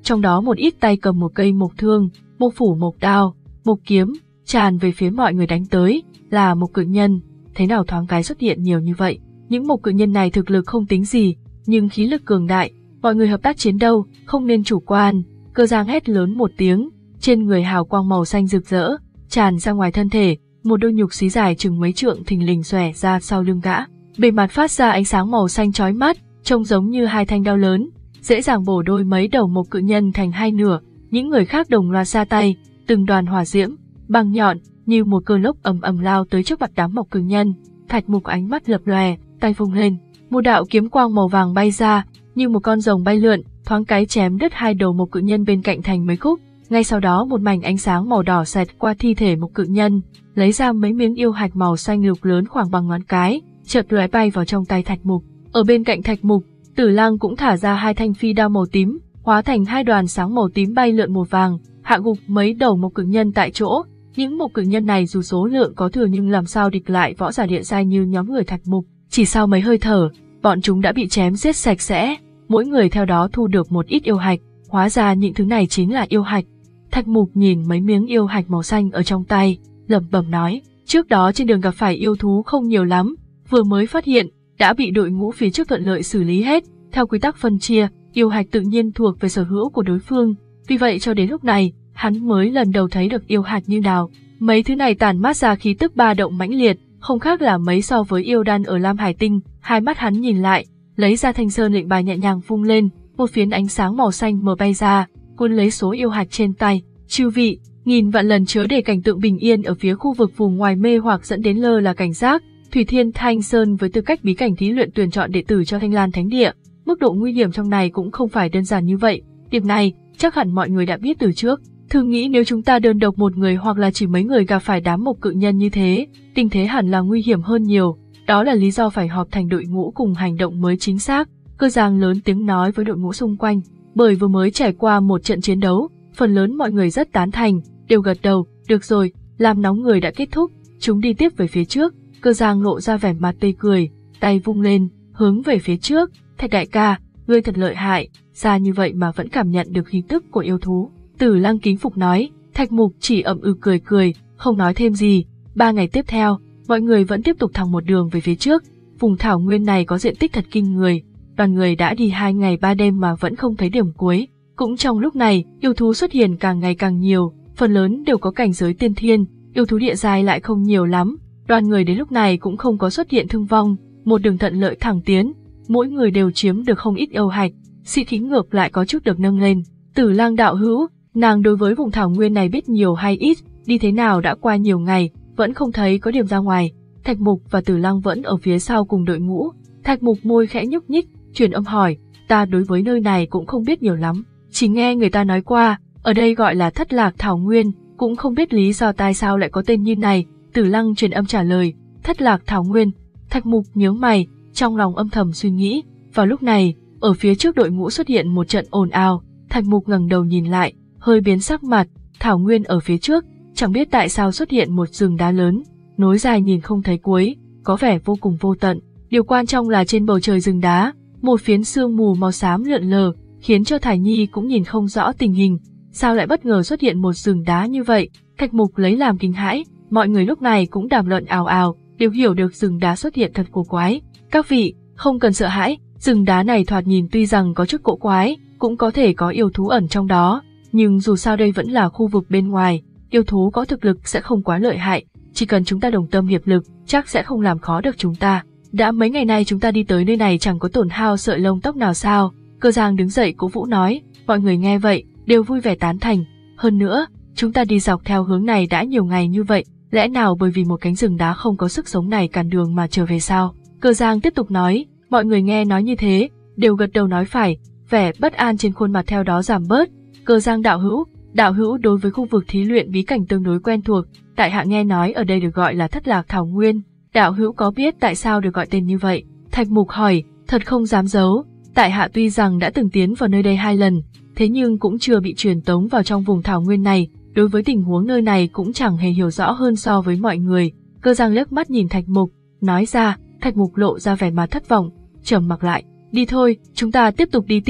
trong đó một ít tay cầm một cây mộc thương, một phủ mộc đao, một kiếm, tràn về phía mọi người đánh tới, là một cự nhân. Thế nào thoáng cái xuất hiện nhiều như vậy? Những mộc cự nhân này thực lực không tính gì, nhưng khí lực cường đại, mọi người hợp tác chiến đấu, không nên chủ quan. Cơ Giang hét lớn một tiếng, trên người hào quang màu xanh rực rỡ, tràn ra ngoài thân thể, một đôi nhục xí dài chừng mấy trượng thình lình xòe ra sau lưng gã. Bề mặt phát ra ánh sáng màu xanh chói mắt, trông giống như hai thanh đao lớn, dễ dàng bổ đôi mấy đầu mộc cự nhân thành hai nửa. Những người khác đồng loạt ra tay, từng đoàn hỏa diễm, băng nhọn như một cơn lốc ầm ầm lao tới trước mặt đám mộc cự nhân. Thạch Mục ánh mắt lập lòe, tay vung lên, một đạo kiếm quang màu vàng bay ra, như một con rồng bay lượn, thoáng cái chém đứt hai đầu mộc cự nhân bên cạnh thành mấy khúc. Ngay sau đó một mảnh ánh sáng màu đỏ xẹt qua thi thể mộc cự nhân, lấy ra mấy miếng yêu hạch màu xanh lục lớn khoảng bằng ngón cái, chợt lóe bay vào trong tay Thạch Mục. Ở bên cạnh Thạch Mục, Tử Lăng cũng thả ra hai thanh phi đao màu tím, hóa thành hai đoàn sáng màu tím bay lượn một vàng, hạ gục mấy đầu mộc cự nhân tại chỗ. Những mộc cự nhân này dù số lượng có thừa nhưng làm sao địch lại võ giả địa giai như nhóm người Thạch Mục. Chỉ sau mấy hơi thở, bọn chúng đã bị chém giết sạch sẽ, mỗi người theo đó thu được một ít yêu hạch, hóa ra những thứ này chính là yêu hạch. Thạch Mục nhìn mấy miếng yêu hạch màu xanh ở trong tay, lẩm bẩm nói, trước đó trên đường gặp phải yêu thú không nhiều lắm, vừa mới phát hiện, đã bị đội ngũ phía trước thuận lợi xử lý hết. Theo quy tắc phân chia, yêu hạch tự nhiên thuộc về sở hữu của đối phương, vì vậy cho đến lúc này, hắn mới lần đầu thấy được yêu hạch như nào. Mấy thứ này tản mát ra khí tức ba động mãnh liệt, không khác là mấy so với yêu đan ở Lam Hải Tinh. Hai mắt hắn nhìn lại, lấy ra thanh sơn lệnh bài nhẹ nhàng vung lên, một phiến ánh sáng màu xanh mờ bay ra, cuốn lấy số yêu hạch trên tay. Chư vị, nghìn vạn lần chớ để cảnh tượng bình yên ở phía khu vực vùng ngoài mê hoặc dẫn đến lơ là cảnh giác. Thủy Thiên Thanh Sơn với tư cách bí cảnh thí luyện tuyển chọn đệ tử cho Thanh Lan Thánh Địa, mức độ nguy hiểm trong này cũng không phải đơn giản như vậy. Điểm này chắc hẳn mọi người đã biết từ trước. Thử nghĩ nếu chúng ta đơn độc một người hoặc là chỉ mấy người gặp phải đám mộc cự nhân như thế, tình thế hẳn là nguy hiểm hơn nhiều. Đó là lý do phải họp thành đội ngũ cùng hành động mới chính xác. Cơ Giang lớn tiếng nói với đội ngũ xung quanh, bởi vừa mới trải qua một trận chiến đấu, phần lớn mọi người rất tán thành, đều gật đầu. Được rồi, làm nóng người đã kết thúc, chúng đi tiếp về phía trước. Cơ Giang lộ ra vẻ mặt tươi cười, tay vung lên, hướng về phía trước. Thạch đại ca, ngươi thật lợi hại, xa như vậy mà vẫn cảm nhận được khí tức của yêu thú. Tử Lăng kính phục nói. Thạch Mục chỉ ậm ừ cười cười, không nói thêm gì. Ba ngày tiếp theo, mọi người vẫn tiếp tục thẳng một đường về phía trước. Vùng thảo nguyên này có diện tích thật kinh người, đoàn người đã đi hai ngày ba đêm mà vẫn không thấy điểm cuối. Cũng trong lúc này, yêu thú xuất hiện càng ngày càng nhiều, phần lớn đều có cảnh giới tiên thiên, yêu thú địa giai lại không nhiều lắm. Đoàn người đến lúc này cũng không có xuất hiện thương vong, một đường thuận lợi thẳng tiến, mỗi người đều chiếm được không ít yêu hạch, sĩ khí ngược lại có chút được nâng lên. Tử Lang đạo hữu, nàng đối với vùng thảo nguyên này biết nhiều hay ít, đi thế nào đã qua nhiều ngày, vẫn không thấy có điểm ra ngoài. Thạch Mục và Tử Lang vẫn ở phía sau cùng đội ngũ. Thạch Mục môi khẽ nhúc nhích, truyền âm hỏi, ta đối với nơi này cũng không biết nhiều lắm, chỉ nghe người ta nói qua, ở đây gọi là Thất Lạc Thảo Nguyên, cũng không biết lý do tại sao lại có tên như này. Tử Lăng truyền âm trả lời, Thất Lạc Thảo Nguyên. Thạch Mục nhớ mày, trong lòng âm thầm suy nghĩ. Vào lúc này, ở phía trước đội ngũ xuất hiện một trận ồn ào. Thạch Mục ngẩng đầu nhìn lại, hơi biến sắc mặt. Thảo Nguyên ở phía trước, chẳng biết tại sao xuất hiện một rừng đá lớn, nối dài nhìn không thấy cuối, có vẻ vô cùng vô tận. Điều quan trọng là trên bầu trời rừng đá, một phiến sương mù màu xám lượn lờ, khiến cho Thải Nhi cũng nhìn không rõ tình hình. Sao lại bất ngờ xuất hiện một rừng đá như vậy? Thạch Mục lấy làm kinh hãi. Mọi người lúc này cũng đàm luận ào ào, đều hiểu được rừng đá xuất hiện thật cổ quái. Các vị, không cần sợ hãi, rừng đá này thoạt nhìn tuy rằng có chút cổ quái, cũng có thể có yêu thú ẩn trong đó, nhưng dù sao đây vẫn là khu vực bên ngoài, yêu thú có thực lực sẽ không quá lợi hại, chỉ cần chúng ta đồng tâm hiệp lực, chắc sẽ không làm khó được chúng ta. Đã mấy ngày nay chúng ta đi tới nơi này chẳng có tổn hao sợi lông tóc nào sao? Cơ Giang đứng dậy cổ vũ nói. Mọi người nghe vậy, đều vui vẻ tán thành. Hơn nữa, chúng ta đi dọc theo hướng này đã nhiều ngày như vậy, lẽ nào bởi vì một cánh rừng đá không có sức sống này cản đường mà trở về sao? Cơ Giang tiếp tục nói. Mọi người nghe nói như thế, đều gật đầu nói phải, vẻ bất an trên khuôn mặt theo đó giảm bớt. Cơ Giang đạo hữu, đạo hữu đối với khu vực thí luyện bí cảnh tương đối quen thuộc, tại hạ nghe nói ở đây được gọi là Thất Lạc Thảo Nguyên, đạo hữu có biết tại sao được gọi tên như vậy? Thạch Mục hỏi. Thật không dám giấu, tại hạ tuy rằng đã từng tiến vào nơi đây hai lần, thế nhưng cũng chưa bị truyền tống vào trong vùng thảo nguyên này, đối với tình huống nơi này cũng chẳng hề hiểu rõ hơn so với mọi người. Cơ Giang liếc mắt nhìn Thạch Mục, nói ra. Thạch Mục lộ ra vẻ mặt thất vọng, trầm mặc lại. Đi thôi, chúng ta tiếp tục đi tiếp.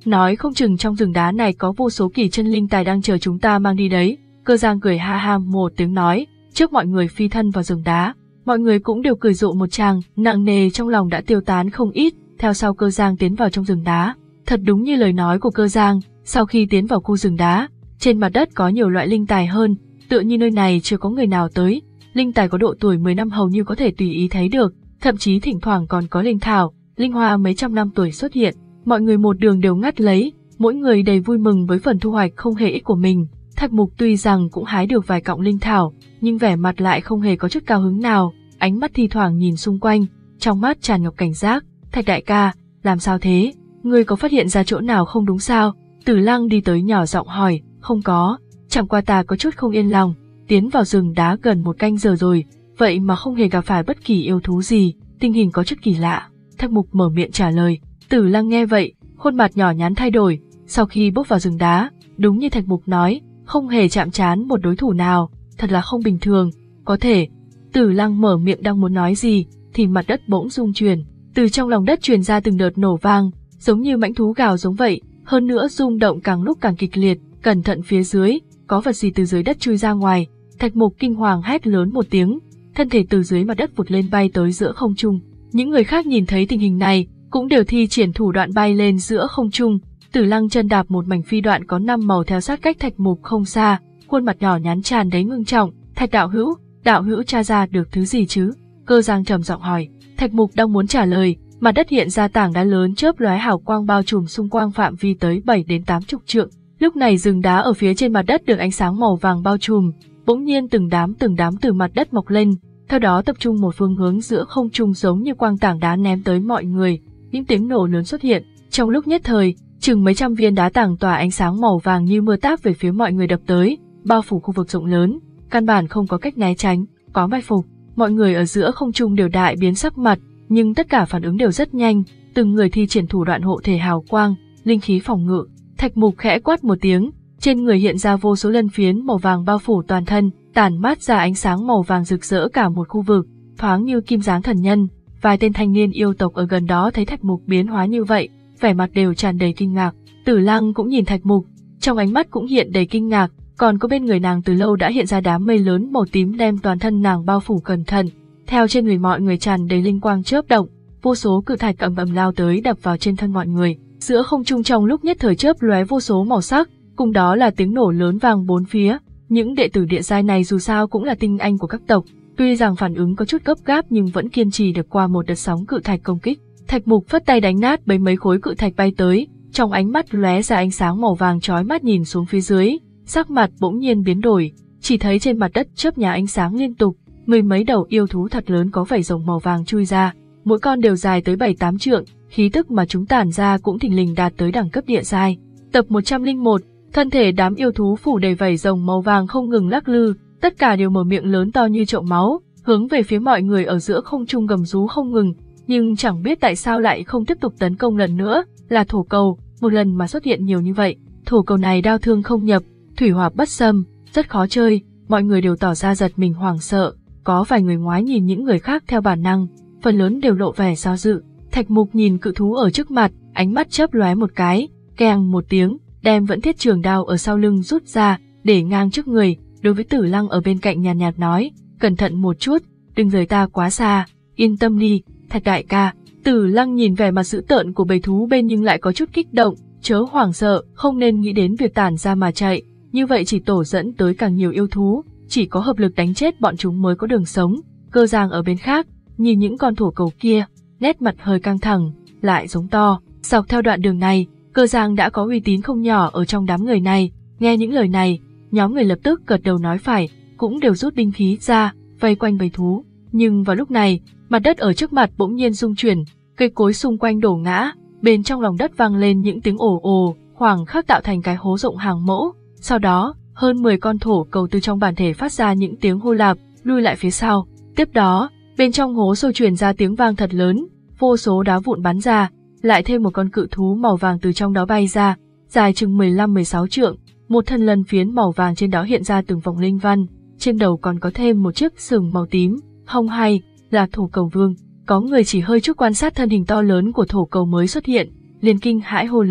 nói không chừng trong rừng đá này có vô số kỳ chân linh tài đang chờ chúng ta mang đi đấy. Cơ Giang cười ha ha một tiếng nói, trước mọi người phi thân vào rừng đá. Mọi người cũng đều cười rộ một tràng, nặng nề trong lòng đã tiêu tán không ít, theo sau Cơ Giang tiến vào trong rừng đá. Thật đúng như lời nói của Cơ Giang, sau khi tiến vào khu rừng đá, trên mặt đất có nhiều loại linh tài hơn, tựa như nơi này chưa có người nào tới. Linh tài có độ tuổi mười năm hầu như có thể tùy ý thấy được, thậm chí thỉnh thoảng còn có linh thảo, linh hoa mấy trăm năm tuổi xuất hiện. Mọi người một đường đều ngắt lấy, mỗi người đầy vui mừng với phần thu hoạch không hề ít của mình. Thạch Mục tuy rằng cũng hái được vài cọng linh thảo, nhưng vẻ mặt lại không hề có chút cao hứng nào, ánh mắt thi thoảng nhìn xung quanh, trong mắt tràn ngập cảnh giác. Thạch đại ca, làm sao thế? Ngươi có phát hiện ra chỗ nào không đúng sao? Tử Lăng đi tới nhỏ giọng hỏi. Không có, chẳng qua ta có chút không yên lòng, tiến vào rừng đá gần một canh giờ rồi, vậy mà không hề gặp phải bất kỳ yêu thú gì, tình hình có chút kỳ lạ. Thạch Mục mở miệng trả lời. Tử Lăng nghe vậy, khuôn mặt nhỏ nhắn thay đổi, sau khi bước vào rừng đá, đúng như Thạch Mục nói, không hề chạm trán một đối thủ nào, thật là không bình thường. Có thể. Tử Lăng mở miệng đang muốn nói gì, thì mặt đất bỗng rung chuyển, từ trong lòng đất truyền ra từng đợt nổ vang, giống như mãnh thú gào giống vậy, hơn nữa rung động càng lúc càng kịch liệt. Cẩn thận phía dưới, có vật gì từ dưới đất chui ra ngoài. Thạch Mục kinh hoàng hét lớn một tiếng, thân thể từ dưới mặt đất vụt lên bay tới giữa không trung. Những người khác nhìn thấy tình hình này, cũng đều thi triển thủ đoạn bay lên giữa không trung. Tử Lăng chân đạp một mảnh phi đoạn có năm màu theo sát cách Thạch Mục không xa, khuôn mặt nhỏ nhắn tràn đầy ngưng trọng. Thạch đạo hữu, đạo hữu tra ra được thứ gì chứ? Cơ Giang trầm giọng hỏi. Thạch Mục đang muốn trả lời, mặt đất hiện ra tảng đá lớn chớp lóe hào quang bao trùm xung quanh phạm vi tới bảy đến tám chục trượng. Lúc này rừng đá ở phía trên mặt đất được ánh sáng màu vàng bao trùm, bỗng nhiên từng đám từng đám từ mặt đất mọc lên, theo đó tập trung một phương hướng giữa không trung giống như quang tảng đá ném tới mọi người. Những tiếng nổ lớn xuất hiện, trong lúc nhất thời, chừng mấy trăm viên đá tảng tỏa ánh sáng màu vàng như mưa táp về phía mọi người đập tới, bao phủ khu vực rộng lớn, căn bản không có cách né tránh, có mai phục. Mọi người ở giữa không trung đều đại biến sắc mặt, nhưng tất cả phản ứng đều rất nhanh, từng người thi triển thủ đoạn hộ thể hào quang, linh khí phòng ngự. Thạch Mục khẽ quát một tiếng, trên người hiện ra vô số lân phiến màu vàng bao phủ toàn thân, tản mát ra ánh sáng màu vàng rực rỡ cả một khu vực, thoáng như kim dáng thần nhân. Vài tên thanh niên yêu tộc ở gần đó thấy Thạch Mục biến hóa như vậy, vẻ mặt đều tràn đầy kinh ngạc. Tử Lăng cũng nhìn Thạch Mục, trong ánh mắt cũng hiện đầy kinh ngạc, còn có bên người nàng từ lâu đã hiện ra đám mây lớn màu tím đem toàn thân nàng bao phủ cẩn thận. Theo trên người mọi người tràn đầy linh quang chớp động, vô số cự thạch ầm ầm lao tới đập vào trên thân mọi người. Giữa không trung trong lúc nhất thời chớp lóe vô số màu sắc, cùng đó là tiếng nổ lớn vang bốn phía. Những đệ tử địa giai này dù sao cũng là tinh anh của các tộc, tuy rằng phản ứng có chút gấp gáp nhưng vẫn kiên trì được qua một đợt sóng cự thạch công kích. Thạch Mục phất tay đánh nát bấy mấy khối cự thạch bay tới, trong ánh mắt lóe ra ánh sáng màu vàng chói mắt nhìn xuống phía dưới, sắc mặt bỗng nhiên biến đổi, chỉ thấy trên mặt đất chớp nhà ánh sáng liên tục, mười mấy đầu yêu thú thật lớn có vảy rồng màu vàng chui ra, mỗi con đều dài tới bảy tám trượng, khí tức mà chúng tản ra cũng thình lình đạt tới đẳng cấp địa giai. Tập một trăm lẻ một, thân thể đám yêu thú phủ đầy vảy rồng màu vàng không ngừng lắc lư, tất cả đều mở miệng lớn to như chậu máu, hướng về phía mọi người ở giữa không trung gầm rú không ngừng, nhưng chẳng biết tại sao lại không tiếp tục tấn công lần nữa, là thổ cầu, một lần mà xuất hiện nhiều như vậy. Thổ cầu này đao thương không nhập, thủy hỏa bất xâm, rất khó chơi, mọi người đều tỏ ra giật mình hoảng sợ, có vài người ngoái nhìn những người khác theo bản năng, phần lớn đều lộ vẻ do dự. Thạch Mục nhìn cự thú ở trước mặt, ánh mắt chớp lóe một cái, keng một tiếng, đem vẫn thiết trường đao ở sau lưng rút ra, để ngang trước người, đối với Tử Lăng ở bên cạnh nhàn nhạt, nhạt nói, cẩn thận một chút, đừng rời ta quá xa, yên tâm đi, Thạch đại ca. Tử Lăng nhìn vẻ mặt dữ tợn của bầy thú bên nhưng lại có chút kích động, chớ hoảng sợ, không nên nghĩ đến việc tản ra mà chạy, như vậy chỉ tổ dẫn tới càng nhiều yêu thú, chỉ có hợp lực đánh chết bọn chúng mới có đường sống. Cơ Giang ở bên khác, nhìn những con thổ cầu kia, nét mặt hơi căng thẳng, lại giống to. Dọc theo đoạn đường này, Cơ Giang đã có uy tín không nhỏ ở trong đám người này. Nghe những lời này, nhóm người lập tức gật đầu nói phải, cũng đều rút binh khí ra, vây quanh bầy thú. Nhưng vào lúc này, mặt đất ở trước mặt bỗng nhiên rung chuyển, cây cối xung quanh đổ ngã, bên trong lòng đất vang lên những tiếng ồ ồ, khoảng khắc tạo thành cái hố rộng hàng mẫu. Sau đó, hơn mười con thổ cầu từ trong bản thể phát ra những tiếng hô lạp, lui lại phía sau. Tiếp đó, bên trong hố sôi truyền ra tiếng vang thật lớn, vô số đá vụn bắn ra, lại thêm một con cự thú màu vàng từ trong đó bay ra, dài chừng mười lăm mười sáu trượng, một thân lân phiến màu vàng trên đó hiện ra từng vòng linh văn, trên đầu còn có thêm một chiếc sừng màu tím, không hay, là thổ cầu vương. Có người chỉ hơi chút quan sát thân hình to lớn của thổ cầu mới xuất hiện, liền kinh hãi hô lớn,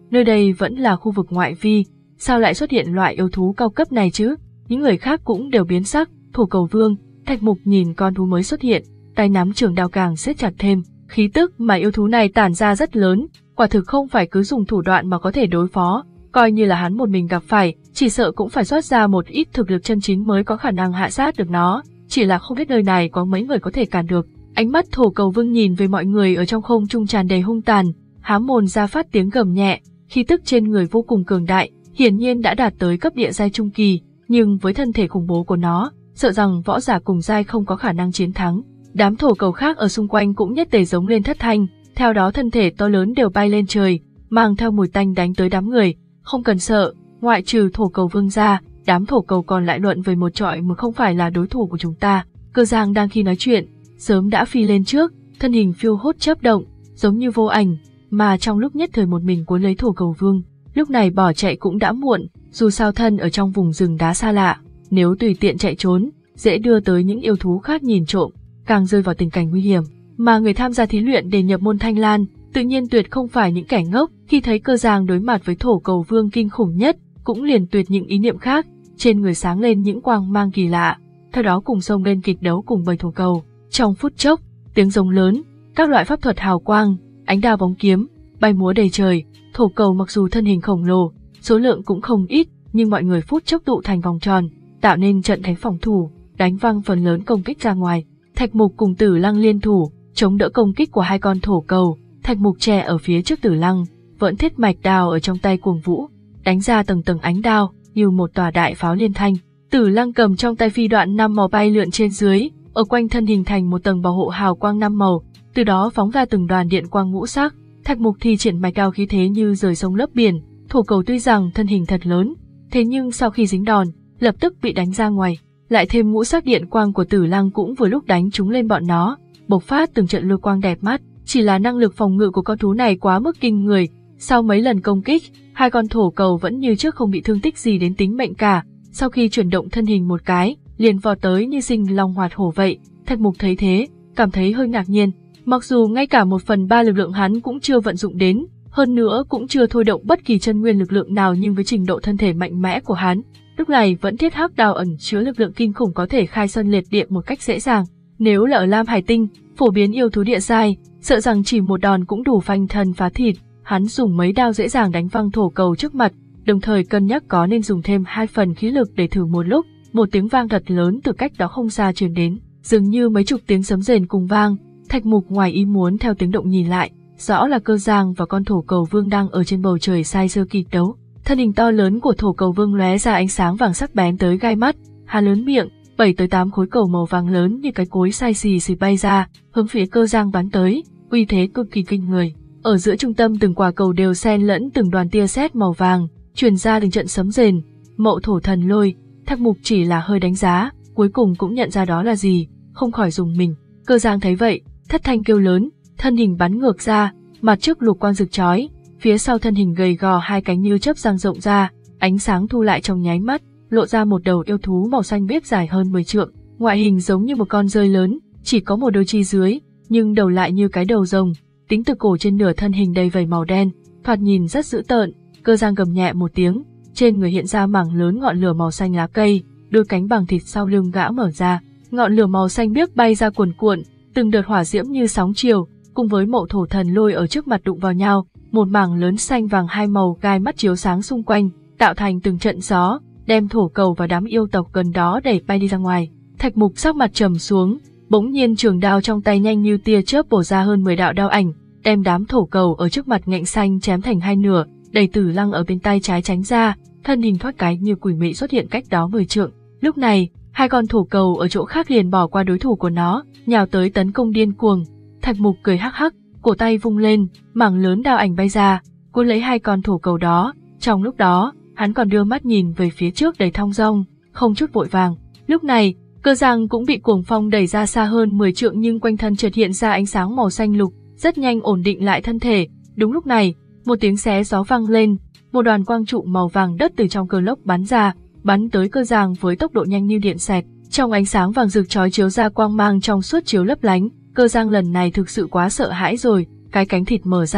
nơi đây vẫn là khu vực ngoại vi, sao lại xuất hiện loại yêu thú cao cấp này chứ? Những người khác cũng đều biến sắc. Thổ Cầu Vương, Thạch Mục nhìn con thú mới xuất hiện, tay nắm trường đao càng siết chặt thêm, khí tức mà yêu thú này tản ra rất lớn, quả thực không phải cứ dùng thủ đoạn mà có thể đối phó, coi như là hắn một mình gặp phải, chỉ sợ cũng phải xuất ra một ít thực lực chân chính mới có khả năng hạ sát được nó, chỉ là không biết nơi này có mấy người có thể cản được. Ánh mắt Thổ Cầu Vương nhìn về mọi người ở trong không trung tràn đầy hung tàn, há mồm ra phát tiếng gầm nhẹ, khí tức trên người vô cùng cường đại, hiển nhiên đã đạt tới cấp địa giai trung kỳ, nhưng với thân thể khủng bố của nó, sợ rằng võ giả cùng giai không có khả năng chiến thắng. Đám thổ cầu khác ở xung quanh cũng nhất tề giống lên thất thanh, theo đó thân thể to lớn đều bay lên trời, mang theo mùi tanh đánh tới đám người. Không cần sợ, ngoại trừ Thổ Cầu Vương ra, đám thổ cầu còn lại luận về một trọi một không phải là đối thủ của chúng ta. Cơ Giang đang khi nói chuyện, sớm đã phi lên trước, thân hình phiêu hốt chớp động, giống như vô ảnh, mà trong lúc nhất thời một mình cuốn lấy Thổ Cầu Vương. Lúc này bỏ chạy cũng đã muộn, dù sao thân ở trong vùng rừng đá xa lạ, nếu tùy tiện chạy trốn, dễ đưa tới những yêu thú khác nhìn trộm, càng rơi vào tình cảnh nguy hiểm. Mà người tham gia thí luyện để nhập môn Thanh Lan, tự nhiên tuyệt không phải những kẻ ngốc, khi thấy Cơ Giang đối mặt với Thổ Cầu Vương kinh khủng nhất, cũng liền tuyệt những ý niệm khác, trên người sáng lên những quang mang kỳ lạ, theo đó cùng xông lên kịch đấu cùng bầy thổ cầu. Trong phút chốc, tiếng giống lớn, các loại pháp thuật hào quang, ánh đao bóng kiếm, bay múa đầy trời. Thổ cầu mặc dù thân hình khổng lồ, số lượng cũng không ít, nhưng mọi người phút chốc tụ thành vòng tròn, tạo nên trận đánh phòng thủ, đánh văng phần lớn công kích ra ngoài. Thạch Mục cùng Tử Lăng liên thủ, chống đỡ công kích của hai con thổ cầu. Thạch Mục che ở phía trước Tử Lăng, vẫn thiết mạch đao ở trong tay cuồng vũ, đánh ra tầng tầng ánh đao, như một tòa đại pháo liên thanh. Tử Lăng cầm trong tay phi đoạn năm màu bay lượn trên dưới, ở quanh thân hình thành một tầng bảo hộ hào quang năm màu, từ đó phóng ra từng đoàn điện quang ngũ sắc. Thạch Mục thì triển mạch đao khí thế như rời sông lấp biển. Thổ cầu tuy rằng thân hình thật lớn, thế nhưng sau khi dính đòn, lập tức bị đánh ra ngoài. Lại thêm ngũ sắc điện quang của Tử Lăng cũng vừa lúc đánh trúng lên bọn nó, bộc phát từng trận lôi quang đẹp mắt. Chỉ là năng lực phòng ngự của con thú này quá mức kinh người, sau mấy lần công kích, hai con thổ cầu vẫn như trước không bị thương tích gì đến tính mệnh cả. Sau khi chuyển động thân hình một cái, liền vọt tới như sinh long hoạt hổ vậy. Thạch Mục thấy thế, cảm thấy hơi ngạc nhiên. Mặc dù ngay cả một phần ba lực lượng hắn cũng chưa vận dụng đến, hơn nữa cũng chưa thôi động bất kỳ chân nguyên lực lượng nào, nhưng với trình độ thân thể mạnh mẽ của hắn, lúc này vẫn thiết hắc đao ẩn chứa lực lượng kinh khủng có thể khai sơn liệt địa một cách dễ dàng. Nếu là ở Lam Hải Tinh, phổ biến yêu thú địa giai, sợ rằng chỉ một đòn cũng đủ phanh thân phá thịt. Hắn dùng mấy đao dễ dàng đánh văng thổ cầu trước mặt, đồng thời cân nhắc có nên dùng thêm hai phần khí lực để thử một lúc. Một tiếng vang thật lớn từ cách đó không xa truyền đến, dường như mấy chục tiếng sấm rền cùng vang. Thạch Mục ngoài ý muốn theo tiếng động nhìn lại, rõ là Cơ Giang và con thổ cầu vương đang ở trên bầu trời sai sơ kịch đấu. Thân hình to lớn của thổ cầu vương lóe ra ánh sáng vàng sắc bén tới gai mắt, há lớn miệng, bảy tới tám khối cầu màu vàng lớn như cái cối xay xì xì bay ra, hướng phía Cơ Giang bắn tới, uy thế cực kỳ kinh người. Ở giữa trung tâm từng quả cầu đều xen lẫn từng đoàn tia sét màu vàng, truyền ra từng trận sấm rền. Mậu thổ thần lôi. Thạch Mục chỉ là hơi đánh giá, cuối cùng cũng nhận ra đó là gì, không khỏi dùng mình. Cơ Giang thấy vậy, thất thanh kêu lớn, thân hình bắn ngược ra, mặt trước lục quang rực chói, phía sau thân hình gầy gò hai cánh như chớp dang rộng ra, ánh sáng thu lại trong nháy mắt, lộ ra một đầu yêu thú màu xanh biếc dài hơn mười trượng, ngoại hình giống như một con rơi lớn, chỉ có một đôi chi dưới, nhưng đầu lại như cái đầu rồng, tính từ cổ trên nửa thân hình đầy vảy màu đen, thoạt nhìn rất dữ tợn. Cơ Giang gầm nhẹ một tiếng, trên người hiện ra mảng lớn ngọn lửa màu xanh lá cây, đôi cánh bằng thịt sau lưng gã mở ra, ngọn lửa màu xanh biếc bay ra cuồn cuộn, từng đợt hỏa diễm như sóng chiều, cùng với mậu thổ thần lôi ở trước mặt đụng vào nhau, một mảng lớn xanh vàng hai màu gai mắt chiếu sáng xung quanh, tạo thành từng trận gió, đem thổ cầu và đám yêu tộc gần đó đẩy bay đi ra ngoài. Thạch Mục sắc mặt trầm xuống, bỗng nhiên trường đao trong tay nhanh như tia chớp bổ ra hơn mười đạo đao ảnh, đem đám thổ cầu ở trước mặt ngạnh xanh chém thành hai nửa, đẩy Tử Lăng ở bên tay trái tránh ra, thân hình thoát cái như quỷ mị xuất hiện cách đó mười trượng. Lúc này, hai con thổ cầu ở chỗ khác liền bỏ qua đối thủ của nó, nhào tới tấn công điên cuồng. Thạch Mục cười hắc hắc, cổ tay vung lên, mảng lớn đao ảnh bay ra, cuốn lấy hai con thổ cầu đó. Trong lúc đó, hắn còn đưa mắt nhìn về phía trước đầy thong dong, không chút vội vàng. Lúc này, Cơ Giang cũng bị cuồng phong đẩy ra xa hơn mười trượng, nhưng quanh thân chợt hiện ra ánh sáng màu xanh lục, rất nhanh ổn định lại thân thể. Đúng lúc này, một tiếng xé gió vang lên, một đoàn quang trụ màu vàng đất từ trong cơn lốc bắn ra, bắn tới Cơ Giang với tốc độ nhanh như điện xẹt. Trong ánh sáng vàng rực chói chiếu ra quang mang trong suốt chiếu lấp lánh, Cơ Giang lần này thực sự quá sợ hãi rồi, cái cánh thịt mở ra,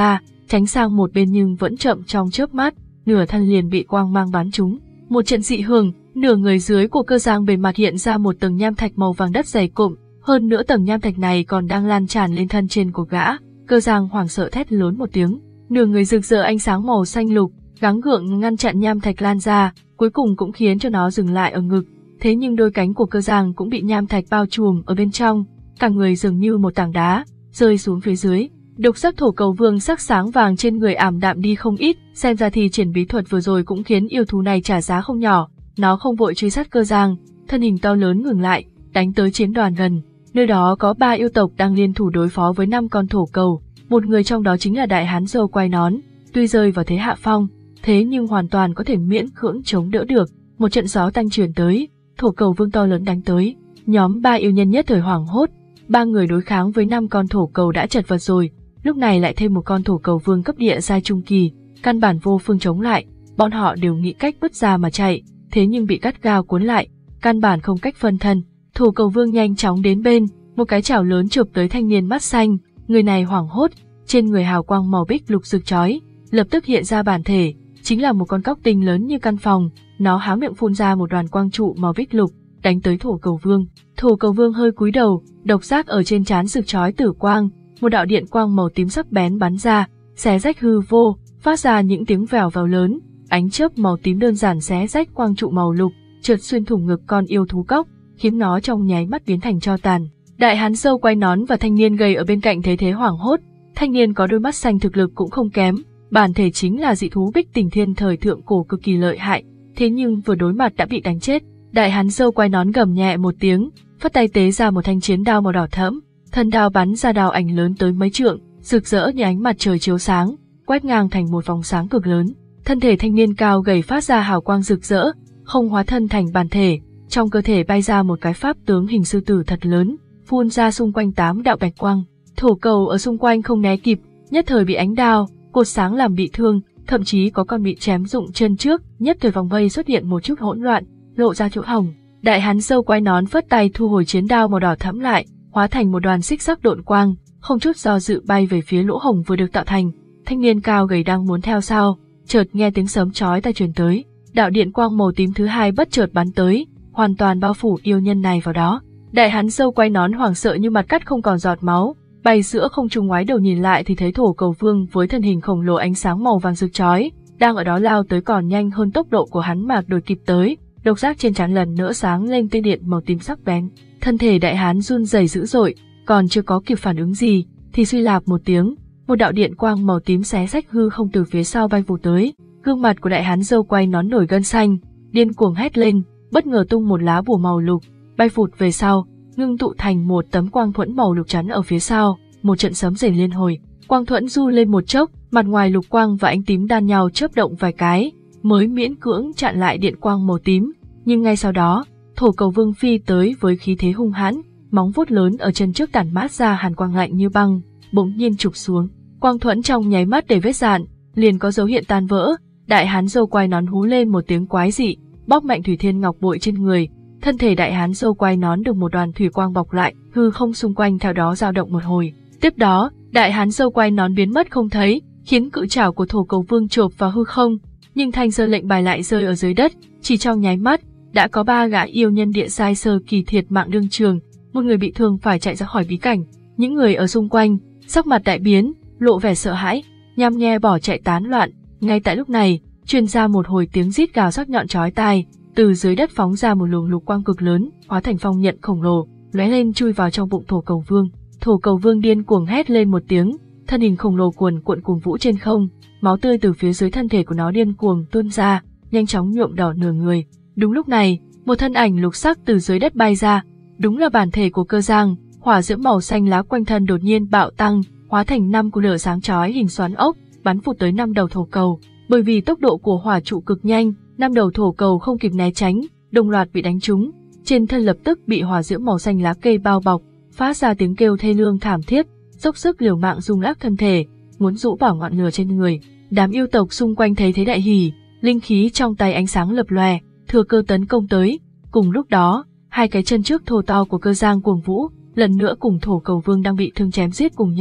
tránh sang một bên nhưng vẫn chậm trong chớp mắt, nửa thân liền bị quang mang bắn trúng. Một trận dị hưởng, nửa người dưới của Cơ Giang bề mặt hiện ra một tầng nham thạch màu vàng đất dày cộm, hơn nữa tầng nham thạch này còn đang lan tràn lên thân trên của gã. Cơ Giang hoảng sợ thét lớn một tiếng, nửa người rực rỡ ánh sáng màu xanh lục, gắng gượng ngăn chặn nham thạch lan ra, cuối cùng cũng khiến cho nó dừng lại ở ngực. Thế nhưng đôi cánh của Cơ Giang cũng bị nham thạch bao trùm ở bên trong, cả người dường như một tảng đá rơi xuống phía dưới. Độc sắc thổ cầu vương sắc sáng vàng trên người ảm đạm đi không ít, xem ra thì triển bí thuật vừa rồi cũng khiến yêu thú này trả giá không nhỏ. Nó không vội truy sát Cơ Giang, thân hình to lớn ngừng lại, đánh tới chiến đoàn gần. Nơi đó có ba yêu tộc đang liên thủ đối phó với năm con thổ cầu, một người trong đó chính là đại hán râu quai nón. Tuy rơi vào thế hạ phong, thế nhưng hoàn toàn có thể miễn cưỡng chống đỡ được. Một trận gió tanh truyền tới, thổ cầu vương to lớn đánh tới. Nhóm ba yêu nhân nhất thời hoảng hốt, ba người đối kháng với năm con thổ cầu đã chật vật rồi, lúc này lại thêm một con thổ cầu vương cấp địa giai trung kỳ, căn bản vô phương chống lại. Bọn họ đều nghĩ cách bứt ra mà chạy, thế nhưng bị gắt gao cuốn lại, căn bản không cách phân thân. Thổ cầu vương nhanh chóng đến bên, một cái chảo lớn chụp tới thanh niên mắt xanh. Người này hoảng hốt, trên người hào quang màu bích lục rực chói, lập tức hiện ra bản thể, chính là một con cóc tinh lớn như căn phòng. Nó há miệng phun ra một đoàn quang trụ màu bích lục, đánh tới thổ cầu vương. Thổ cầu vương hơi cúi đầu, độc giác ở trên trán rực chói tử quang, một đạo điện quang màu tím sắc bén bắn ra, xé rách hư vô, phát ra những tiếng vèo vèo lớn. Ánh chớp màu tím đơn giản xé rách quang trụ màu lục, trượt xuyên thủng ngực con yêu thú cóc, khiến nó trong nháy mắt biến thành tro tàn. Đại hán râu quai nón và thanh niên gầy ở bên cạnh thấy thế hoảng hốt. Thanh niên có đôi mắt xanh thực lực cũng không kém, bản thể chính là dị thú Bích Tình Thiên thời thượng cổ cực kỳ lợi hại, thế nhưng vừa đối mặt đã bị đánh chết. Đại hán râu quai nón gầm nhẹ một tiếng, phất tay tế ra một thanh chiến đao màu đỏ thẫm, thân đao bắn ra đao ảnh lớn tới mấy trượng, rực rỡ như ánh mặt trời chiếu sáng, quét ngang thành một vòng sáng cực lớn. Thân thể thanh niên cao gầy phát ra hào quang rực rỡ, không hóa thân thành bản thể, trong cơ thể bay ra một cái pháp tướng hình sư tử thật lớn, phun ra xung quanh tám đạo bạch quang. Thổ cầu ở xung quanh không né kịp, nhất thời bị ánh đao, cột sáng làm bị thương, thậm chí có con bị chém rụng chân trước. Nhất thời vòng vây xuất hiện một chút hỗn loạn, lộ ra chỗ hổng. Đại hán râu quai nón phất tay thu hồi chiến đao màu đỏ thẫm lại, hóa thành một đoàn xích sắc độn quang, không chút do dự bay về phía lỗ hổng vừa được tạo thành. Thanh niên cao gầy đang muốn theo sau, chợt nghe tiếng sấm chói tai truyền tới, đạo điện quang màu tím thứ hai bất chợt bắn tới, hoàn toàn bao phủ yêu nhân này vào đó. Đại hán râu quai nón hoảng sợ như mặt cắt không còn giọt máu, bay giữa không trung ngoái đầu nhìn lại thì thấy thổ cầu vương với thân hình khổng lồ ánh sáng màu vàng rực chói, đang ở đó lao tới còn nhanh hơn tốc độ của hắn mà đuổi kịp tới. Độc giác trên trán lần nữa sáng lên tia điện màu tím sắc bén, thân thể đại hán run rẩy dữ dội, còn chưa có kịp phản ứng gì thì suy lạp một tiếng, một đạo điện quang màu tím xé rách hư không từ phía sau bay vụt tới. Gương mặt của đại hán râu quai nón nổi gân xanh, điên cuồng hét lên, bất ngờ tung một lá bùa màu lục, bay vụt về sau, ngưng tụ thành một tấm quang thuẫn màu lục chắn ở phía sau. Một trận sấm rền liên hồi, quang thuẫn du lên một chốc, mặt ngoài lục quang và ánh tím đan nhau chớp động vài cái, mới miễn cưỡng chặn lại điện quang màu tím. Nhưng ngay sau đó, thổ cầu vương phi tới với khí thế hung hãn, móng vuốt lớn ở chân trước tản mát ra hàn quang lạnh như băng, bỗng nhiên chụp xuống. Quang thuẫn trong nháy mắt để vết dạn, liền có dấu hiện tan vỡ. Đại hán râu quai nón hú lên một tiếng quái dị, bóp mạnh thủy thiên ngọc bội trên người. Thân thể đại hán râu quai nón được một đoàn thủy quang bọc lại, hư không xung quanh theo đó dao động một hồi. Tiếp đó, đại hán râu quai nón biến mất không thấy, khiến cự trảo của thổ cầu vương chộp vào hư không, nhưng thanh sơ lệnh bài lại rơi ở dưới đất. Chỉ trong nháy mắt, đã có ba gã yêu nhân địa giai sơ kỳ thiệt mạng đương trường, một người bị thương phải chạy ra khỏi bí cảnh. Những người ở xung quanh, sắc mặt đại biến, lộ vẻ sợ hãi, nhăm nhe bỏ chạy tán loạn. Ngay tại lúc này, truyền ra một hồi tiếng rít gào sắc nhọn chói tai, từ dưới đất phóng ra một luồng lục quang cực lớn, hóa thành phong nhận khổng lồ, lóe lên chui vào trong bụng thổ cầu vương. Thổ cầu vương điên cuồng hét lên một tiếng, thân hình khổng lồ cuồn cuộn cuồng vũ trên không, máu tươi từ phía dưới thân thể của nó điên cuồng tuôn ra, nhanh chóng nhuộm đỏ nửa người. Đúng lúc này, một thân ảnh lục sắc từ dưới đất bay ra, đúng là bản thể của Cơ Giang. Hỏa diễm màu xanh lá quanh thân đột nhiên bạo tăng, hóa thành năm cú lửa sáng chói hình xoắn ốc, bắn vụt tới năm đầu thổ cầu. Bởi vì tốc độ của hỏa trụ cực nhanh, năm đầu thổ cầu không kịp né tránh, đồng loạt bị đánh trúng, trên thân lập tức bị hỏa diễm màu xanh lá cây bao bọc, phát ra tiếng kêu thê lương thảm thiết, dốc sức liều mạng rung lắc thân thể, muốn rũ bỏ ngọn lửa trên người. Đám yêu tộc xung quanh thấy thế đại hỉ, linh khí trong tay ánh sáng lập lòe, thừa cơ tấn công tới. Cùng lúc đó, hai cái chân trước thô to của Cơ Giang cuồng vũ, lần nữa cùng thổ cầu vương đang bị thương chém giết cùng nhau.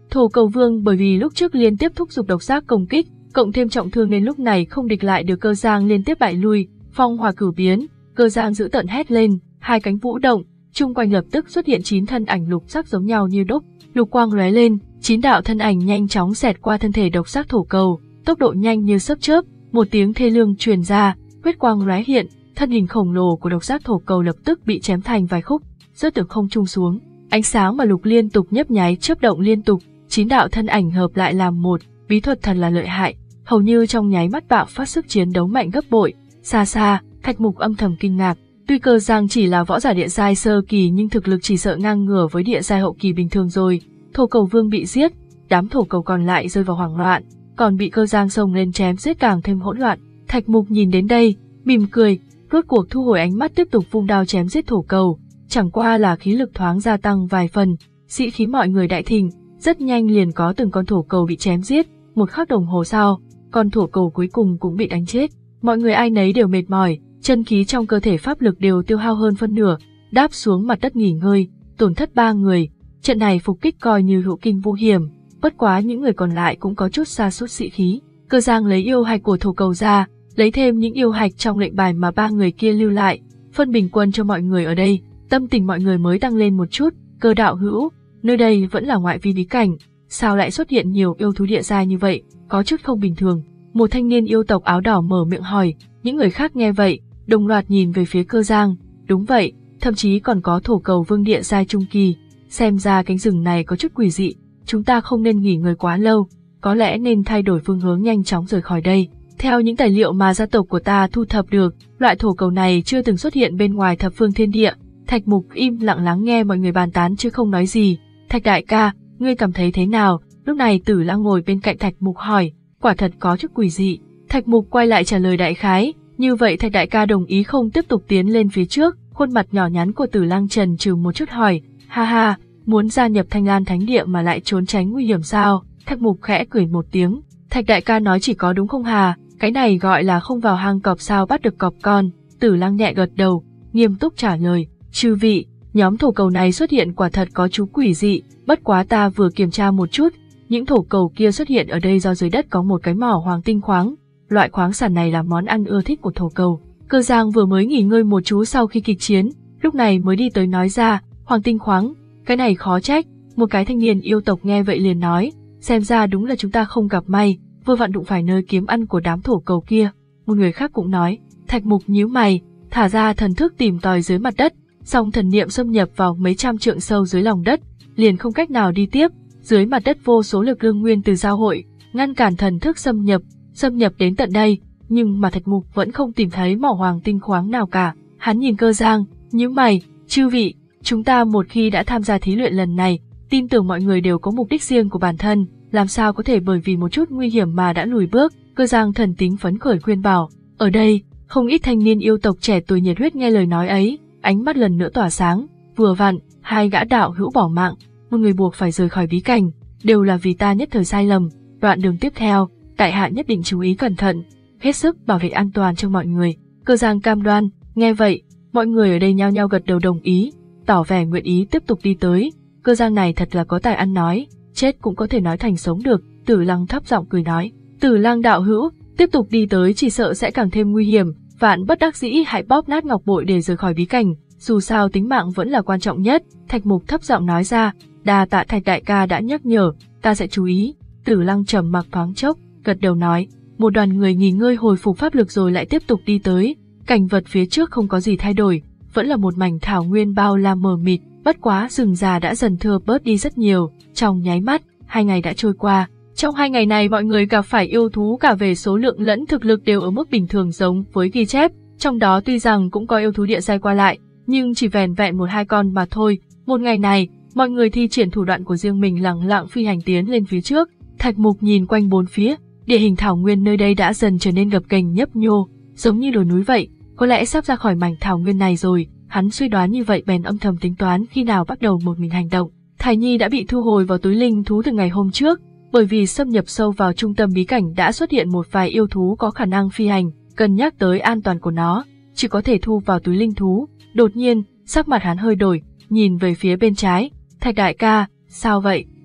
Thổ Cầu Vương bởi vì lúc trước liên tiếp thúc giục độc giác công kích, cộng thêm trọng thương nên lúc này không địch lại được Cơ Giang liên tiếp bại lui, phong hỏa cửu biến, Cơ Giang dữ tợn hét lên, hai cánh vũ động, chung quanh lập tức xuất hiện chín thân ảnh lục sắc giống nhau như đúc, lục quang lóe lên, chín đạo thân ảnh nhanh chóng xẹt qua thân thể độc giác thổ cầu, tốc độ nhanh như chớp chớp, một tiếng thê lương truyền ra, huyết quang lóe hiện, thân hình khổng lồ của độc giác thổ cầu lập tức bị chém thành vài khúc, rớt từ không trung xuống. Ánh sáng mà lục liên tục nhấp nháy chớp động liên tục, chín đạo thân ảnh hợp lại làm một, bí thuật thật là lợi hại, hầu như trong nháy mắt bạo phát sức chiến đấu mạnh gấp bội. Xa xa, Thạch Mục âm thầm kinh ngạc, tuy Cơ Giang chỉ là võ giả địa giai sơ kỳ nhưng thực lực chỉ sợ ngang ngửa với địa giai hậu kỳ bình thường rồi. Thổ Cầu Vương bị giết, đám thổ cầu còn lại rơi vào hoảng loạn, còn bị Cơ Giang xông lên chém giết càng thêm hỗn loạn. Thạch Mục nhìn đến đây, mỉm cười, rốt cuộc thu hồi ánh mắt tiếp tục vung đao chém giết thổ cầu, chẳng qua là khí lực thoáng gia tăng vài phần, sĩ khí mọi người đại thịnh, rất nhanh liền có từng con thổ cầu bị chém giết, một khắc đồng hồ sau, con thổ cầu cuối cùng cũng bị đánh chết. Mọi người ai nấy đều mệt mỏi, chân khí trong cơ thể pháp lực đều tiêu hao hơn phân nửa, đáp xuống mặt đất nghỉ ngơi, tổn thất ba người. Trận này phục kích coi như hữu kinh vô hiểm, bất quá những người còn lại cũng có chút sa sút sĩ khí. Cơ Giang lấy yêu hạch của thổ cầu ra, lấy thêm những yêu hạch trong lệnh bài mà ba người kia lưu lại, phân bình quân cho mọi người ở đây, tâm tình mọi người mới tăng lên một chút. Cơ đạo hữu, nơi đây vẫn là ngoại vi bí cảnh, sao lại xuất hiện nhiều yêu thú địa giai như vậy, có chút không bình thường. Một thanh niên yêu tộc áo đỏ mở miệng hỏi, những người khác nghe vậy, đồng loạt nhìn về phía Cơ Giang. Đúng vậy, thậm chí còn có thổ cầu vương địa giai trung kỳ, xem ra cánh rừng này có chút quỷ dị, chúng ta không nên nghỉ ngơi quá lâu, có lẽ nên thay đổi phương hướng nhanh chóng rời khỏi đây. Theo những tài liệu mà gia tộc của ta thu thập được, loại thổ cầu này chưa từng xuất hiện bên ngoài thập phương thiên địa. Thạch Mục im lặng lắng nghe mọi người bàn tán chứ không nói gì. Thạch đại ca, ngươi cảm thấy thế nào? Lúc này Tử Lăng ngồi bên cạnh Thạch Mục hỏi, quả thật có chút quỷ dị. Thạch Mục quay lại trả lời đại khái, như vậy Thạch đại ca đồng ý không tiếp tục tiến lên phía trước. Khuôn mặt nhỏ nhắn của Tử Lăng chần chừ một chút hỏi, ha ha, muốn gia nhập Thanh Lan Thánh Địa mà lại trốn tránh nguy hiểm sao? Thạch Mục khẽ cười một tiếng, Thạch đại ca nói chỉ có đúng không hà? Cái này gọi là không vào hang cọp sao bắt được cọp con. Tử Lăng nhẹ gật đầu, nghiêm túc trả lời, chư vị, nhóm thổ cầu này xuất hiện quả thật có chú quỷ dị, bất quá ta vừa kiểm tra một chút, những thổ cầu kia xuất hiện ở đây do dưới đất có một cái mỏ hoàng tinh khoáng, loại khoáng sản này là món ăn ưa thích của thổ cầu. Cơ Giang vừa mới nghỉ ngơi một chú sau khi kịch chiến, lúc này mới đi tới nói ra, hoàng tinh khoáng, cái này khó trách. Một cái thanh niên yêu tộc nghe vậy liền nói, xem ra đúng là chúng ta không gặp may, vừa vặn đụng phải nơi kiếm ăn của đám thổ cầu kia. Một người khác cũng nói, Thạch Mục nhíu mày, thả ra thần thức tìm tòi dưới mặt đất, song thần niệm xâm nhập vào mấy trăm trượng sâu dưới lòng đất, liền không cách nào đi tiếp. Dưới mặt đất vô số lực lượng nguyên từ giao hội, ngăn cản thần thức xâm nhập, xâm nhập đến tận đây, nhưng mà Thạch Mục vẫn không tìm thấy mỏ hoàng tinh khoáng nào cả. Hắn nhìn Cơ Giang, nhíu mày, chư vị, chúng ta một khi đã tham gia thí luyện lần này, tin tưởng mọi người đều có mục đích riêng của bản thân, làm sao có thể bởi vì một chút nguy hiểm mà đã lùi bước. Cơ Giang thần tính phấn khởi khuyên bảo. Ở đây, không ít thanh niên yêu tộc trẻ tuổi nhiệt huyết nghe lời nói ấy, ánh mắt lần nữa tỏa sáng. Vừa vặn, hai gã đạo hữu bỏ mạng, một người buộc phải rời khỏi bí cảnh, đều là vì ta nhất thời sai lầm. Đoạn đường tiếp theo, tại hạ nhất định chú ý cẩn thận, hết sức bảo vệ an toàn cho mọi người. Cơ Giang cam đoan. Nghe vậy, mọi người ở đây nhao nhao gật đầu đồng ý, tỏ vẻ nguyện ý tiếp tục đi tới. Cơ Giang này thật là có tài ăn nói, chết cũng có thể nói thành sống được. Tử Lăng thấp giọng cười nói, Tử Lăng đạo hữu, tiếp tục đi tới chỉ sợ sẽ càng thêm nguy hiểm, vạn bất đắc dĩ hãy bóp nát ngọc bội để rời khỏi bí cảnh, dù sao tính mạng vẫn là quan trọng nhất. Thạch Mục thấp giọng nói ra, đa tạ Thạch đại ca đã nhắc nhở, ta sẽ chú ý. Tử Lăng trầm mặc thoáng chốc, gật đầu nói. Một đoàn người nghỉ ngơi hồi phục pháp lực rồi lại tiếp tục đi tới. Cảnh vật phía trước không có gì thay đổi, vẫn là một mảnh thảo nguyên bao la mờ mịt, bất quá rừng già đã dần thưa bớt đi rất nhiều. Trong nháy mắt, hai ngày đã trôi qua. Trong hai ngày này mọi người gặp phải yêu thú cả về số lượng lẫn thực lực đều ở mức bình thường giống với ghi chép, trong đó tuy rằng cũng có yêu thú địa giai qua lại, nhưng chỉ vẻn vẹn một hai con mà thôi. Một ngày này, mọi người thi triển thủ đoạn của riêng mình lẳng lặng phi hành tiến lên phía trước. Thạch Mục nhìn quanh bốn phía, địa hình thảo nguyên nơi đây đã dần trở nên gập ghềnh nhấp nhô, giống như đồi núi vậy, có lẽ sắp ra khỏi mảnh thảo nguyên này rồi. Hắn suy đoán như vậy bèn âm thầm tính toán khi nào bắt đầu một mình hành động. Thải Nhi đã bị thu hồi vào túi linh thú từ ngày hôm trước, bởi vì xâm nhập sâu vào trung tâm bí cảnh đã xuất hiện một vài yêu thú có khả năng phi hành, cân nhắc tới an toàn của nó, chỉ có thể thu vào túi linh thú. Đột nhiên, sắc mặt hắn hơi đổi, nhìn về phía bên trái. Thạch đại ca, sao vậy?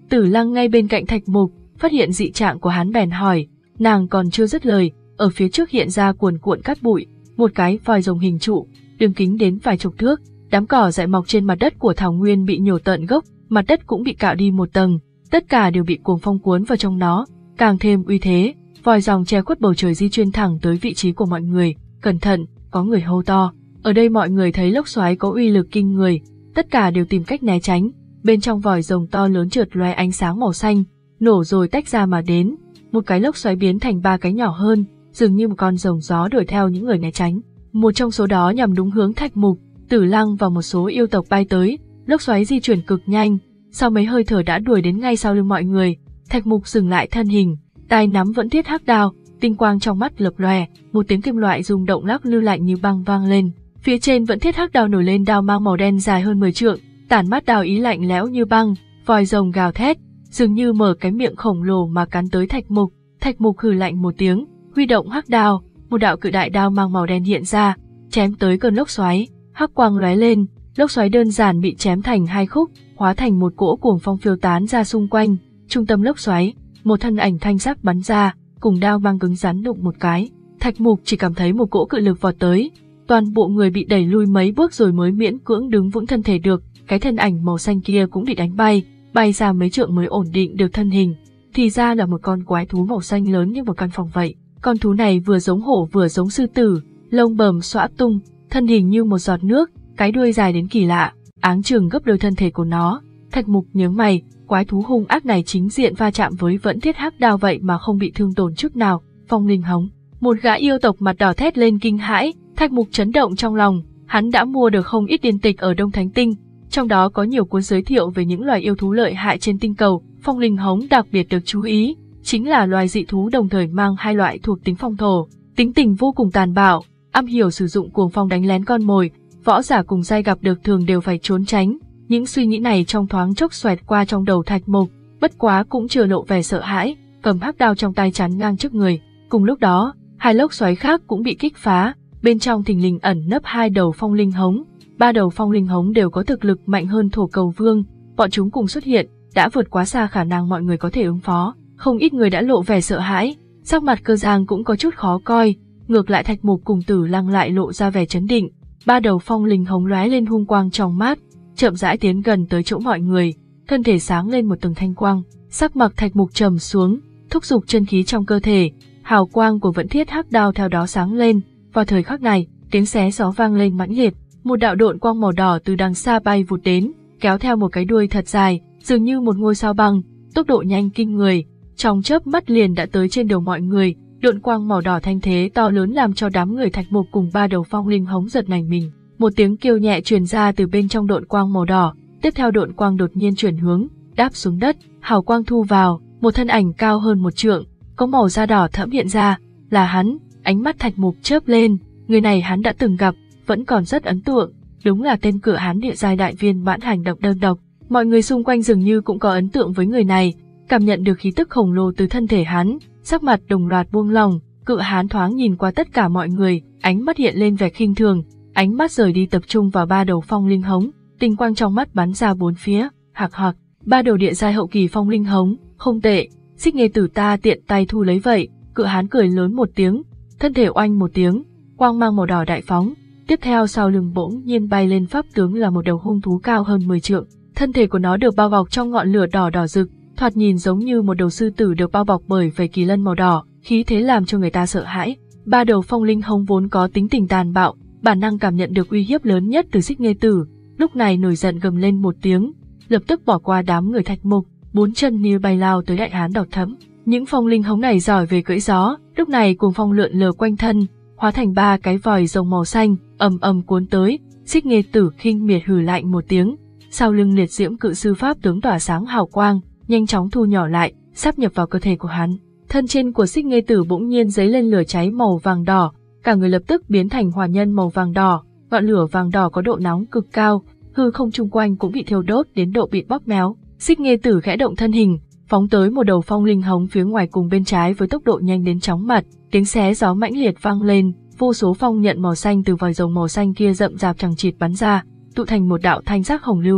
Tử Lăng ngay bên cạnh Thạch Mục, phát hiện dị trạng của hắn bèn hỏi, nàng còn chưa dứt lời, ở phía trước hiện ra cuồn cuộn cát bụi, một cái vòi rồng hình trụ, đường kính đến vài chục thước, đám cỏ dại mọc trên mặt đất của thảo nguyên bị nhổ tận gốc, mặt đất cũng bị cạo đi một tầng, tất cả đều bị cuồng phong cuốn vào trong nó, càng thêm uy thế. Vòi rồng che khuất bầu trời di chuyển thẳng tới vị trí của mọi người. Cẩn thận, có người hô to. Ở đây mọi người thấy lốc xoáy có uy lực kinh người, tất cả đều tìm cách né tránh. Bên trong vòi rồng to lớn chợt lóe ánh sáng màu xanh, nổ rồi tách ra mà đến. Một cái lốc xoáy biến thành ba cái nhỏ hơn, dường như một con rồng gió đuổi theo những người né tránh. Một trong số đó nhằm đúng hướng Thạch Mục, Tử Lăng và một số yêu tộc bay tới. Lốc xoáy di chuyển cực nhanh, sau mấy hơi thở đã đuổi đến ngay sau lưng mọi người. Thạch Mục dừng lại thân hình, tay nắm vẫn thiết hắc đao, tinh quang trong mắt lập lòe, một tiếng kim loại rung động lắc lư lạnh như băng vang lên. Phía trên vẫn thiết hắc đao nổi lên đao mang màu đen dài hơn mười trượng, tản mắt đao ý lạnh lẽo như băng, vòi rồng gào thét, dường như mở cái miệng khổng lồ mà cắn tới Thạch Mục. Thạch Mục hừ lạnh một tiếng, huy động hắc đao, một đạo cự đại đao mang màu đen hiện ra, chém tới cơn lốc xoáy, hắc quang lóe lên, lốc xoáy đơn giản bị chém thành hai khúc, hóa thành một cỗ cuồng phong phiêu tán ra xung quanh. Trung tâm lốc xoáy, một thân ảnh thanh sắc bắn ra, cùng đao mang cứng rắn đụng một cái. Thạch Mục chỉ cảm thấy một cỗ cự lực vọt tới, toàn bộ người bị đẩy lui mấy bước rồi mới miễn cưỡng đứng vững thân thể được. Cái thân ảnh màu xanh kia cũng bị đánh bay, bay ra mấy trượng mới ổn định được thân hình. Thì ra là một con quái thú màu xanh lớn như một căn phòng vậy. Con thú này vừa giống hổ vừa giống sư tử, lông bờm xõa tung, thân hình như một giọt nước, cái đuôi dài đến kỳ lạ, áng chừng gấp đôi thân thể của nó. Thạch Mục nhướng mày, quái thú hung ác này chính diện va chạm với vẫn thiết hắc đao vậy mà không bị thương tổn chút nào. Phong linh hống, một gã yêu tộc mặt đỏ thét lên kinh hãi. Thạch Mục chấn động trong lòng, hắn đã mua được không ít điển tịch ở Đông Thánh Tinh, trong đó có nhiều cuốn giới thiệu về những loài yêu thú lợi hại trên tinh cầu. Phong linh hống đặc biệt được chú ý, chính là loài dị thú đồng thời mang hai loại thuộc tính phong thổ, tính tình vô cùng tàn bạo, am hiểu sử dụng cuồng phong đánh lén con mồi, võ giả cùng giai gặp được thường đều phải trốn tránh. Những suy nghĩ này trong thoáng chốc xoẹt qua trong đầu Thạch Mục, bất quá cũng chưa lộ vẻ sợ hãi, cầm hắc đao trong tay chắn ngang trước người. Cùng lúc đó, hai lốc xoáy khác cũng bị kích phá, bên trong thình lình ẩn nấp hai đầu phong linh hống. Ba đầu phong linh hống đều có thực lực mạnh hơn thổ cầu vương, bọn chúng cùng xuất hiện, đã vượt quá xa khả năng mọi người có thể ứng phó. Không ít người đã lộ vẻ sợ hãi, sắc mặt Cơ Giang cũng có chút khó coi, ngược lại Thạch Mục cùng Tử Lăng lại lộ ra vẻ trấn định. Ba đầu phong linh hống lóe lên hung quang trong mắt, chậm rãi tiến gần tới chỗ mọi người, thân thể sáng lên một tầng thanh quang. Sắc mặt Thạch Mục trầm xuống, thúc giục chân khí trong cơ thể, hào quang của vẫn thiết hắc đao theo đó sáng lên. Vào thời khắc này, tiếng xé gió vang lên mãnh liệt, một đạo độn quang màu đỏ từ đằng xa bay vụt đến, kéo theo một cái đuôi thật dài, dường như một ngôi sao băng, tốc độ nhanh kinh người, trong chớp mắt liền đã tới trên đầu mọi người. Độn quang màu đỏ thanh thế to lớn làm cho đám người Thạch Mục cùng ba đầu phong linh hống giật nảy mình. Một tiếng kêu nhẹ truyền ra từ bên trong độn quang màu đỏ, tiếp theo độn quang đột nhiên chuyển hướng, đáp xuống đất, hào quang thu vào, một thân ảnh cao hơn một trượng, có màu da đỏ thẫm hiện ra, là hắn. Ánh mắt Thạch Mục chớp lên, người này hắn đã từng gặp, vẫn còn rất ấn tượng, đúng là tên Cự Hán địa giai đại viên mãn hành động đơn độc. Mọi người xung quanh dường như cũng có ấn tượng với người này, cảm nhận được khí tức khổng lồ từ thân thể hắn, sắc mặt đồng loạt buông lỏng. Cự Hán thoáng nhìn qua tất cả mọi người, ánh mắt hiện lên vẻ khinh thường, ánh mắt rời đi tập trung vào ba đầu phong linh hống, tinh quang trong mắt bắn ra bốn phía. Hạc hạc, ba đầu địa giai hậu kỳ phong linh hống, không tệ, Xích Nghê Tử ta tiện tay thu lấy vậy. Cự Hán cười lớn một tiếng, thân thể oanh một tiếng, quang mang màu đỏ đại phóng, tiếp theo sau lưng bỗng nhiên bay lên pháp tướng là một đầu hung thú cao hơn mười trượng, thân thể của nó được bao bọc trong ngọn lửa đỏ đỏ rực, thoạt nhìn giống như một đầu sư tử được bao bọc bởi vảy kỳ lân màu đỏ, khí thế làm cho người ta sợ hãi. Ba đầu phong linh hống vốn có tính tình tàn bạo, bản năng cảm nhận được uy hiếp lớn nhất từ Xích Nghê Tử, lúc này nổi giận gầm lên một tiếng, lập tức bỏ qua đám người Thạch Mục, bốn chân như bay lao tới đại hán đỏ thẫm. Những phong linh hống này giỏi về cưỡi gió, lúc này cuồng phong lượn lờ quanh thân, hóa thành ba cái vòi rồng màu xanh, ầm ầm cuốn tới. Xích Nghê Tử khinh miệt hừ lạnh một tiếng, sau lưng liệt diễm cự sư pháp tướng tỏa sáng hào quang, nhanh chóng thu nhỏ lại, sắp nhập vào cơ thể của hắn. Thân trên của Xích Nghê Tử bỗng nhiên giấy lên lửa cháy màu vàng đỏ, cả người lập tức biến thành hỏa nhân màu vàng đỏ, ngọn lửa vàng đỏ có độ nóng cực cao, hư không chung quanh cũng bị thiêu đốt đến độ bị bóp méo. Xích Nghê Tử khẽ động thân hình, phóng tới một đầu phong linh hống phía ngoài cùng bên trái với tốc độ nhanh đến chóng mặt, tiếng xé gió mãnh liệt vang lên, vô số phong nhận màu xanh từ vòi rồng màu xanh kia rậm rạp chằng chịt bắn ra, tụ thành một đạo thanh sắc hồng lưu.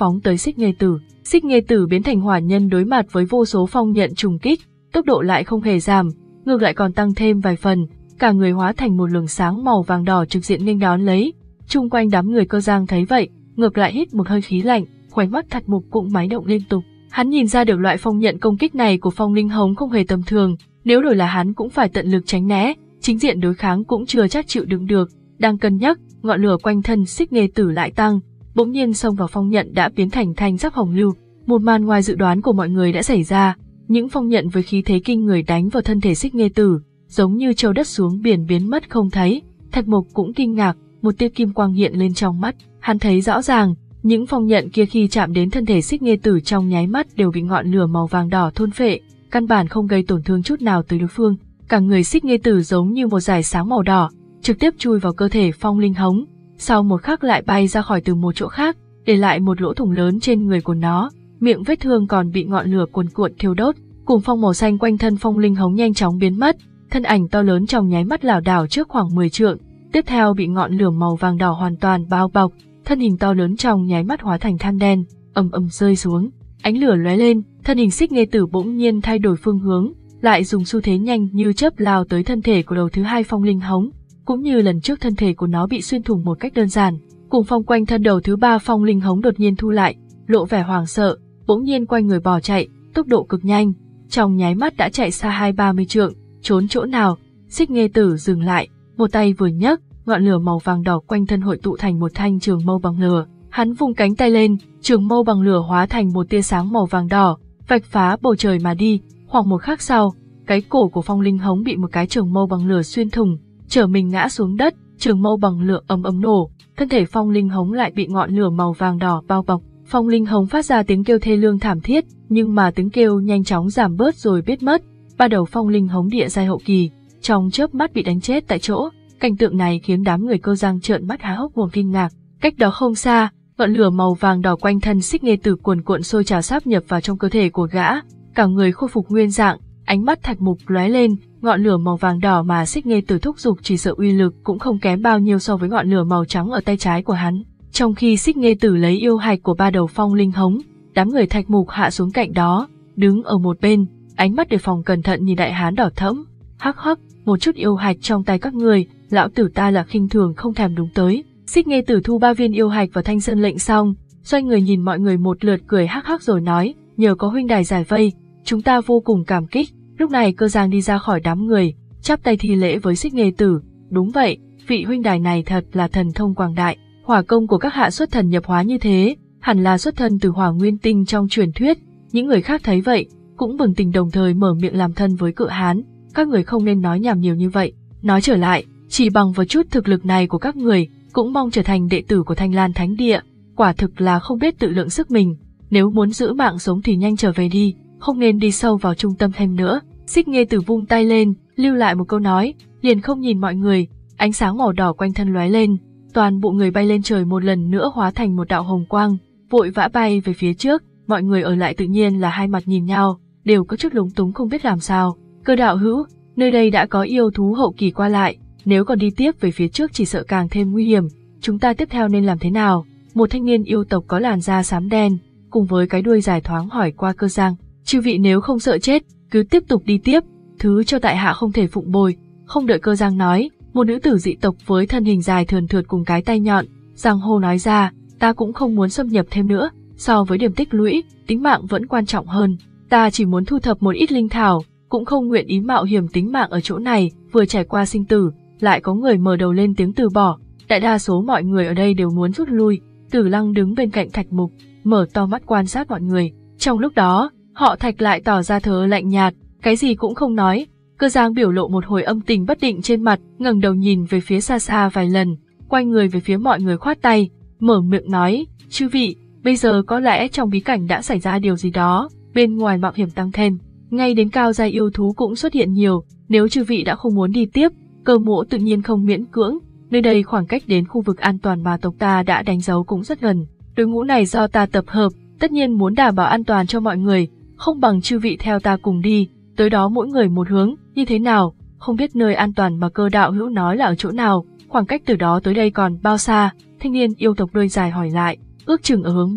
phóng tới Xích Nghê Tử. Xích Nghê Tử biến thành hỏa nhân đối mặt với vô số phong nhận trùng kích, tốc độ lại không hề giảm, ngược lại còn tăng thêm vài phần, cả người hóa thành một luồng sáng màu vàng đỏ trực diện nghênh đón lấy. Chung quanh đám người Cơ Giang thấy vậy, ngược lại hít một hơi khí lạnh, khóe mắt Thạch Mục cũng máy động liên tục. Hắn nhìn ra được loại phong nhận công kích này của Phong Linh Hống không hề tầm thường, nếu đổi là hắn cũng phải tận lực tránh né, chính diện đối kháng cũng chưa chắc chịu đựng được. Đang cân nhắc, ngọn lửa quanh thân Xích Nghê Tử lại tăng, bỗng nhiên xông vào phong nhận đã biến thành thanh sắc hồng lưu. Một màn ngoài dự đoán của mọi người đã xảy ra, những phong nhận với khí thế kinh người đánh vào thân thể Xích Nghê Tử, giống như trâu đất xuống biển biến mất không thấy. Thạch Mục cũng kinh ngạc, một tia kim quang hiện lên trong mắt, hắn thấy rõ ràng, những phong nhận kia khi chạm đến thân thể Xích Nghê Tử trong nháy mắt đều bị ngọn lửa màu vàng đỏ thôn phệ, căn bản không gây tổn thương chút nào tới đối phương. Cả người Xích Nghê Tử giống như một dải sáng màu đỏ, trực tiếp chui vào cơ thể Phong Linh Hống, sau một khắc lại bay ra khỏi từ một chỗ khác, để lại một lỗ thủng lớn trên người của nó, miệng vết thương còn bị ngọn lửa cuồn cuộn thiêu đốt. Cuồng phong màu xanh quanh thân Phong Linh Hống nhanh chóng biến mất, thân ảnh to lớn trong nháy mắt lảo đảo trước khoảng mười trượng, tiếp theo bị ngọn lửa màu vàng đỏ hoàn toàn bao bọc, thân hình to lớn trong nháy mắt hóa thành than đen, ầm ầm rơi xuống. Ánh lửa lóe lên, thân hình Xích Nghê Tử bỗng nhiên thay đổi phương hướng, lại dùng xu thế nhanh như chớp lao tới thân thể của đầu thứ hai Phong Linh Hống, cũng như lần trước thân thể của nó bị xuyên thủng một cách đơn giản. Cuồng phong quanh thân đầu thứ ba Phong Linh Hống đột nhiên thu lại, lộ vẻ hoảng sợ, bỗng nhiên quay người bỏ chạy, tốc độ cực nhanh, trong nháy mắt đã chạy xa hai ba mươi trượng, trốn chỗ nào. Xích Nghê Tử dừng lại, một tay vừa nhấc, ngọn lửa màu vàng đỏ quanh thân hội tụ thành một thanh trường mâu bằng lửa, hắn vung cánh tay lên, trường mâu bằng lửa hóa thành một tia sáng màu vàng đỏ, vạch phá bầu trời mà đi. Khoảng một khắc sau, cái cổ của Phong Linh Hống bị một cái trường mâu bằng lửa xuyên thủng, trở mình ngã xuống đất, trường mâu bằng lửa ầm ầm nổ, thân thể Phong Linh Hống lại bị ngọn lửa màu vàng đỏ bao bọc. Phong Linh Hống phát ra tiếng kêu thê lương thảm thiết, nhưng mà tiếng kêu nhanh chóng giảm bớt rồi biết mất. Ba đầu Phong Linh Hống địa giai hậu kỳ, trong chớp mắt bị đánh chết tại chỗ. Cảnh tượng này khiến đám người Cơ Giang trợn mắt há hốc mồm kinh ngạc. Cách đó không xa, ngọn lửa màu vàng đỏ quanh thân Xích Nghê Tử cuồn cuộn sôi trào sáp nhập vào trong cơ thể của gã, cả người khôi phục nguyên dạng. Ánh mắt Thạch Mục lóe lên, ngọn lửa màu vàng đỏ mà Xích Nghê Tử thúc giục chỉ sợ uy lực cũng không kém bao nhiêu so với ngọn lửa màu trắng ở tay trái của hắn. Trong khi Xích Nghê Tử lấy yêu hạch của ba đầu Phong Linh Hống, đám người Thạch Mục hạ xuống cạnh đó, đứng ở một bên, ánh mắt đề phòng cẩn thận nhìn đại hán đỏ thẫm. Hắc hắc, một chút yêu hạch trong tay các người, lão tử ta là khinh thường không thèm đúng tới. Xích Nghê Tử thu ba viên yêu hạch vào thanh sơn lệnh xong, xoay người nhìn mọi người một lượt cười hắc hắc rồi nói, nhờ có huynh đài giải vây, chúng ta vô cùng cảm kích. Lúc này Cơ Giang đi ra khỏi đám người, chắp tay thi lễ với Xích Nghê Tử. Đúng vậy, vị huynh đài này thật là thần thông quảng đại, hỏa công của các hạ xuất thần nhập hóa như thế, hẳn là xuất thân từ Hỏa Nguyên Tinh trong truyền thuyết. Những người khác thấy vậy, cũng bừng tỉnh đồng thời mở miệng làm thân với Cự Hán. Các người không nên nói nhảm nhiều như vậy. Nói trở lại, chỉ bằng vào chút thực lực này của các người, cũng mong trở thành đệ tử của Thanh Lan Thánh Địa, quả thực là không biết tự lượng sức mình. Nếu muốn giữ mạng sống thì nhanh trở về đi, không nên đi sâu vào trung tâm thêm nữa. Xích Nghê Tử vung tay lên, lưu lại một câu nói, liền không nhìn mọi người, ánh sáng màu đỏ quanh thân lóe lên, toàn bộ người bay lên trời một lần nữa hóa thành một đạo hồng quang, vội vã bay về phía trước. Mọi người ở lại tự nhiên là hai mặt nhìn nhau, đều có chút lúng túng không biết làm sao. Cơ đạo hữu, nơi đây đã có yêu thú hậu kỳ qua lại, nếu còn đi tiếp về phía trước chỉ sợ càng thêm nguy hiểm, chúng ta tiếp theo nên làm thế nào? Một thanh niên yêu tộc có làn da xám đen, cùng với cái đuôi dài thoáng hỏi qua Cơ Giang. Chư vị nếu không sợ chết, cứ tiếp tục đi tiếp, thứ cho tại hạ không thể phụng bồi. Không đợi Cơ Giang nói, một nữ tử dị tộc với thân hình dài thườn thượt cùng cái tay nhọn, giang hồ nói ra, ta cũng không muốn xâm nhập thêm nữa, so với điểm tích lũy, tính mạng vẫn quan trọng hơn, ta chỉ muốn thu thập một ít linh thảo, cũng không nguyện ý mạo hiểm tính mạng ở chỗ này. Vừa trải qua sinh tử, lại có người mở đầu lên tiếng từ bỏ, đại đa số mọi người ở đây đều muốn rút lui. Tử Lăng đứng bên cạnh Thạch Mục, mở to mắt quan sát mọi người. Trong lúc đó, họ Thạch lại tỏ ra thờ lạnh nhạt, cái gì cũng không nói. Cơ Giang biểu lộ một hồi âm tình bất định trên mặt, ngẩng đầu nhìn về phía xa xa vài lần, quay người về phía mọi người khoát tay, mở miệng nói, chư vị, bây giờ có lẽ trong bí cảnh đã xảy ra điều gì đó, bên ngoài mạo hiểm tăng thêm, ngay đến cao giai yêu thú cũng xuất hiện nhiều, nếu chư vị đã không muốn đi tiếp, Cơ Mỗ tự nhiên không miễn cưỡng, nơi đây khoảng cách đến khu vực an toàn mà tộc ta đã đánh dấu cũng rất gần, đội ngũ này do ta tập hợp, tất nhiên muốn đảm bảo an toàn cho mọi người, không bằng chư vị theo ta cùng đi, tới đó mỗi người một hướng, như thế nào, không biết nơi an toàn mà Cơ đạo hữu nói là ở chỗ nào, khoảng cách từ đó tới đây còn bao xa? Thanh niên yêu tộc đuôi dài hỏi lại. Ước chừng ở hướng bắc.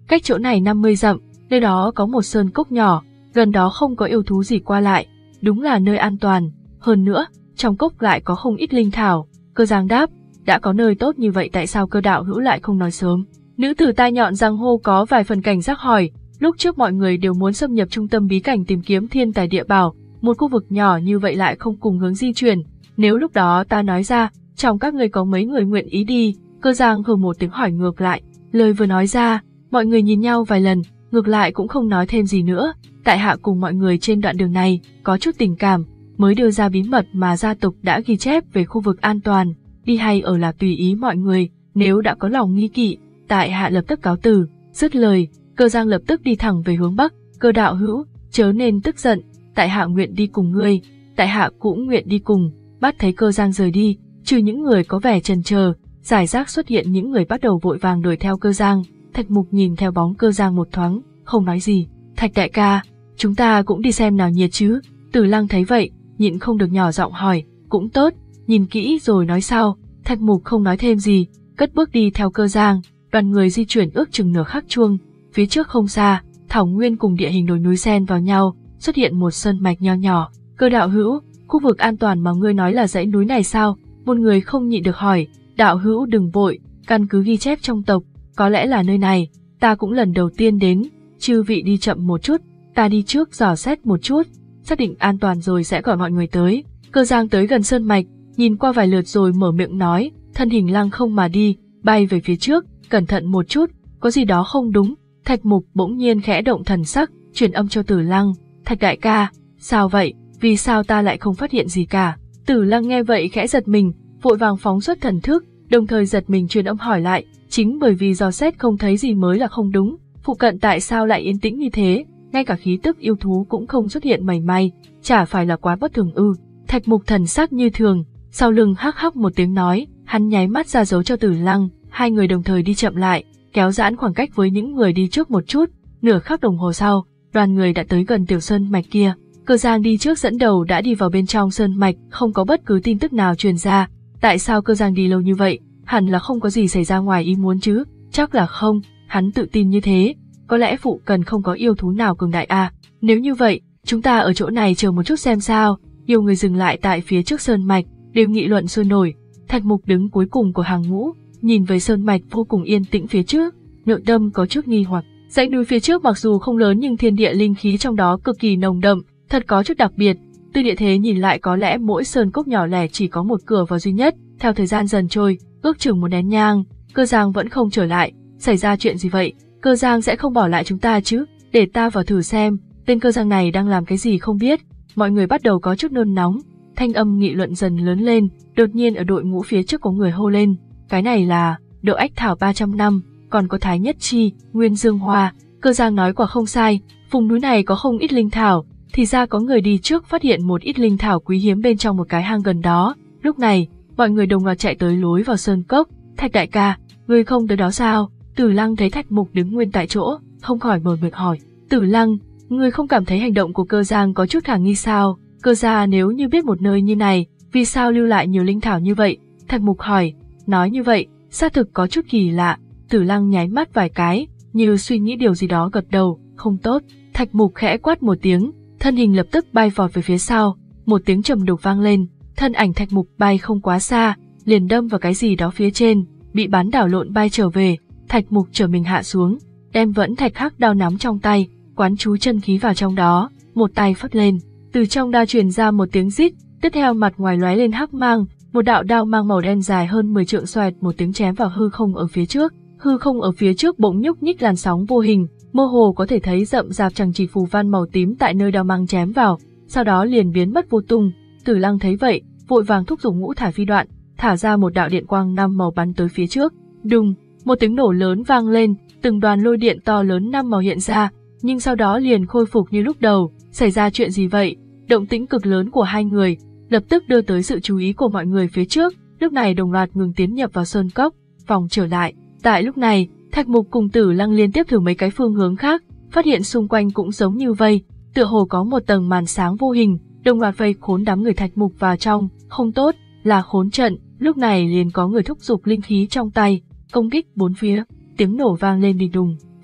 Cách chỗ này năm mươi dặm, nơi đó có một sơn cốc nhỏ, gần đó không có yêu thú gì qua lại, đúng là nơi an toàn. Hơn nữa, trong cốc lại có không ít linh thảo. Cơ Giang đáp, đã có nơi tốt như vậy tại sao Cơ đạo hữu lại không nói sớm? Nữ tử tai nhọn răng hô có vài phần cảnh giác hỏi, lúc trước mọi người đều muốn xâm nhập trung tâm bí cảnh tìm kiếm thiên tài địa bảo, một khu vực nhỏ như vậy lại không cùng hướng di chuyển. Nếu lúc đó ta nói ra, trong các người có mấy người nguyện ý đi? Cơ Giang hừ một tiếng hỏi ngược lại. Lời vừa nói ra, mọi người nhìn nhau vài lần, ngược lại cũng không nói thêm gì nữa. Tại hạ cùng mọi người trên đoạn đường này có chút tình cảm, mới đưa ra bí mật mà gia tộc đã ghi chép về khu vực an toàn, đi hay ở là tùy ý mọi người, nếu đã có lòng nghi kỵ, tại hạ lập tức cáo từ. Dứt lời, Cơ Giang lập tức đi thẳng về hướng bắc. Cơ đạo hữu, chớ nên tức giận, tại hạ nguyện đi cùng ngươi, tại hạ cũng nguyện đi cùng. Bắt thấy Cơ Giang rời đi, trừ những người có vẻ chần chờ, giải rác xuất hiện những người bắt đầu vội vàng đuổi theo Cơ Giang. Thạch Mục nhìn theo bóng Cơ Giang một thoáng, không nói gì. Thạch đại ca, chúng ta cũng đi xem nào nhiệt chứ? Tử Lăng thấy vậy, nhịn không được nhỏ giọng hỏi. Cũng tốt, nhìn kỹ rồi nói sau. Thạch Mục không nói thêm gì, cất bước đi theo Cơ Giang. Đoàn người di chuyển ước chừng nửa khắc chuông. Phía trước không xa, thảo nguyên cùng địa hình đồi núi xen vào nhau, xuất hiện một sơn mạch nho nhỏ. Cơ đạo hữu, khu vực an toàn mà ngươi nói là dãy núi này sao? Một người không nhịn được hỏi. Đạo hữu đừng vội, căn cứ ghi chép trong tộc, có lẽ là nơi này. Ta cũng lần đầu tiên đến, chư vị đi chậm một chút, ta đi trước dò xét một chút, xác định an toàn rồi sẽ gọi mọi người tới. Cơ Giang tới gần sơn mạch, nhìn qua vài lượt rồi mở miệng nói, thân hình lăng không mà đi, bay về phía trước, cẩn thận một chút, có gì đó không đúng. Thạch Mục bỗng nhiên khẽ động thần sắc, truyền âm cho Tử Lăng, Thạch đại ca, sao vậy, vì sao ta lại không phát hiện gì cả? Tử Lăng nghe vậy khẽ giật mình, vội vàng phóng xuất thần thức, đồng thời giật mình truyền âm hỏi lại, chính bởi vì dò xét không thấy gì mới là không đúng, phụ cận tại sao lại yên tĩnh như thế, ngay cả khí tức yêu thú cũng không xuất hiện mảy may, chả phải là quá bất thường ư? Thạch Mục thần sắc như thường, sau lưng hắc hắc một tiếng nói, hắn nháy mắt ra dấu cho Tử Lăng, hai người đồng thời đi chậm lại, kéo giãn khoảng cách với những người đi trước một chút. Nửa khắc đồng hồ sau, đoàn người đã tới gần tiểu sơn mạch kia. Cơ Giang đi trước dẫn đầu đã đi vào bên trong sơn mạch, không có bất cứ tin tức nào truyền ra. Tại sao Cơ Giang đi lâu như vậy? Hẳn là không có gì xảy ra ngoài ý muốn chứ? Chắc là không, hắn tự tin như thế. Có lẽ phụ cận không có yêu thú nào cường đại à? Nếu như vậy, chúng ta ở chỗ này chờ một chút xem sao. Nhiều người dừng lại tại phía trước sơn mạch, đều nghị luận sôi nổi. Thạch Mục đứng cuối cùng của hàng ngũ, nhìn về sơn mạch vô cùng yên tĩnh phía trước, nội tâm có chút nghi hoặc. Dãy núi phía trước mặc dù không lớn nhưng thiên địa linh khí trong đó cực kỳ nồng đậm, thật có chút đặc biệt. Từ địa thế nhìn lại có lẽ mỗi sơn cốc nhỏ lẻ chỉ có một cửa vào duy nhất. Theo thời gian dần trôi, ước chừng một nén nhang, Cơ Giang vẫn không trở lại. Xảy ra chuyện gì vậy? Cơ Giang sẽ không bỏ lại chúng ta chứ? Để ta vào thử xem, tên Cơ Giang này đang làm cái gì không biết. Mọi người bắt đầu có chút nôn nóng, thanh âm nghị luận dần lớn lên. Đột nhiên ở đội ngũ phía trước có người hô lên, cái này là Đậu Ách Thảo ba trăm năm, còn có Thái Nhất Chi, Nguyên Dương Hoa. Cơ Giang nói quả không sai, vùng núi này có không ít linh thảo, thì ra có người đi trước phát hiện một ít linh thảo quý hiếm bên trong một cái hang gần đó. Lúc này, mọi người đồng loạt chạy tới lối vào sơn cốc. Thạch đại ca, ngươi không tới đó sao? Tử Lăng thấy Thạch Mục đứng nguyên tại chỗ, không khỏi mở miệng hỏi. Tử Lăng, ngươi không cảm thấy hành động của Cơ Giang có chút khả nghi sao? Cơ gia nếu như biết một nơi như này, vì sao lưu lại nhiều linh thảo như vậy? Thạch Mục hỏi. Nói như vậy, xác thực có chút kỳ lạ. Tử Lăng nháy mắt vài cái, như suy nghĩ điều gì đó gật đầu. Không tốt. Thạch Mục khẽ quát một tiếng, thân hình lập tức bay vọt về phía sau. Một tiếng trầm đục vang lên, thân ảnh Thạch Mục bay không quá xa, liền đâm vào cái gì đó phía trên, bị bắn đảo lộn bay trở về. Thạch Mục trở mình hạ xuống, đem vẫn thạch hắc đao nắm trong tay, quán chú chân khí vào trong đó, một tay phất lên, từ trong đao truyền ra một tiếng rít, tiếp theo mặt ngoài lóe lên hắc mang, một đạo đao mang màu đen dài hơn mười trượng xoẹt một tiếng chém vào hư không ở phía trước. Hư không ở phía trước bỗng nhúc nhích làn sóng vô hình, mơ hồ có thể thấy rậm rạp chằng chịt phù văn màu tím tại nơi đao mang chém vào, sau đó liền biến mất vô tung. Tử Lăng thấy vậy, vội vàng thúc giục ngũ thải phi đoạn, thả ra một đạo điện quang năm màu bắn tới phía trước. Đùng, một tiếng nổ lớn vang lên, từng đoàn lôi điện to lớn năm màu hiện ra, nhưng sau đó liền khôi phục như lúc đầu. Xảy ra chuyện gì vậy? Động tĩnh cực lớn của hai người lập tức đưa tới sự chú ý của mọi người phía trước. Lúc này đồng loạt ngừng tiến nhập vào sơn cốc, vòng trở lại. Tại lúc này, Thạch Mục cùng Tử Lăng liên tiếp thử mấy cái phương hướng khác, phát hiện xung quanh cũng giống như vây, tựa hồ có một tầng màn sáng vô hình, đồng loạt vây khốn đám người Thạch Mục vào trong. Không tốt, là khốn trận. Lúc này liền có người thúc giục linh khí trong tay, công kích bốn phía. Tiếng nổ vang lên đình đùng,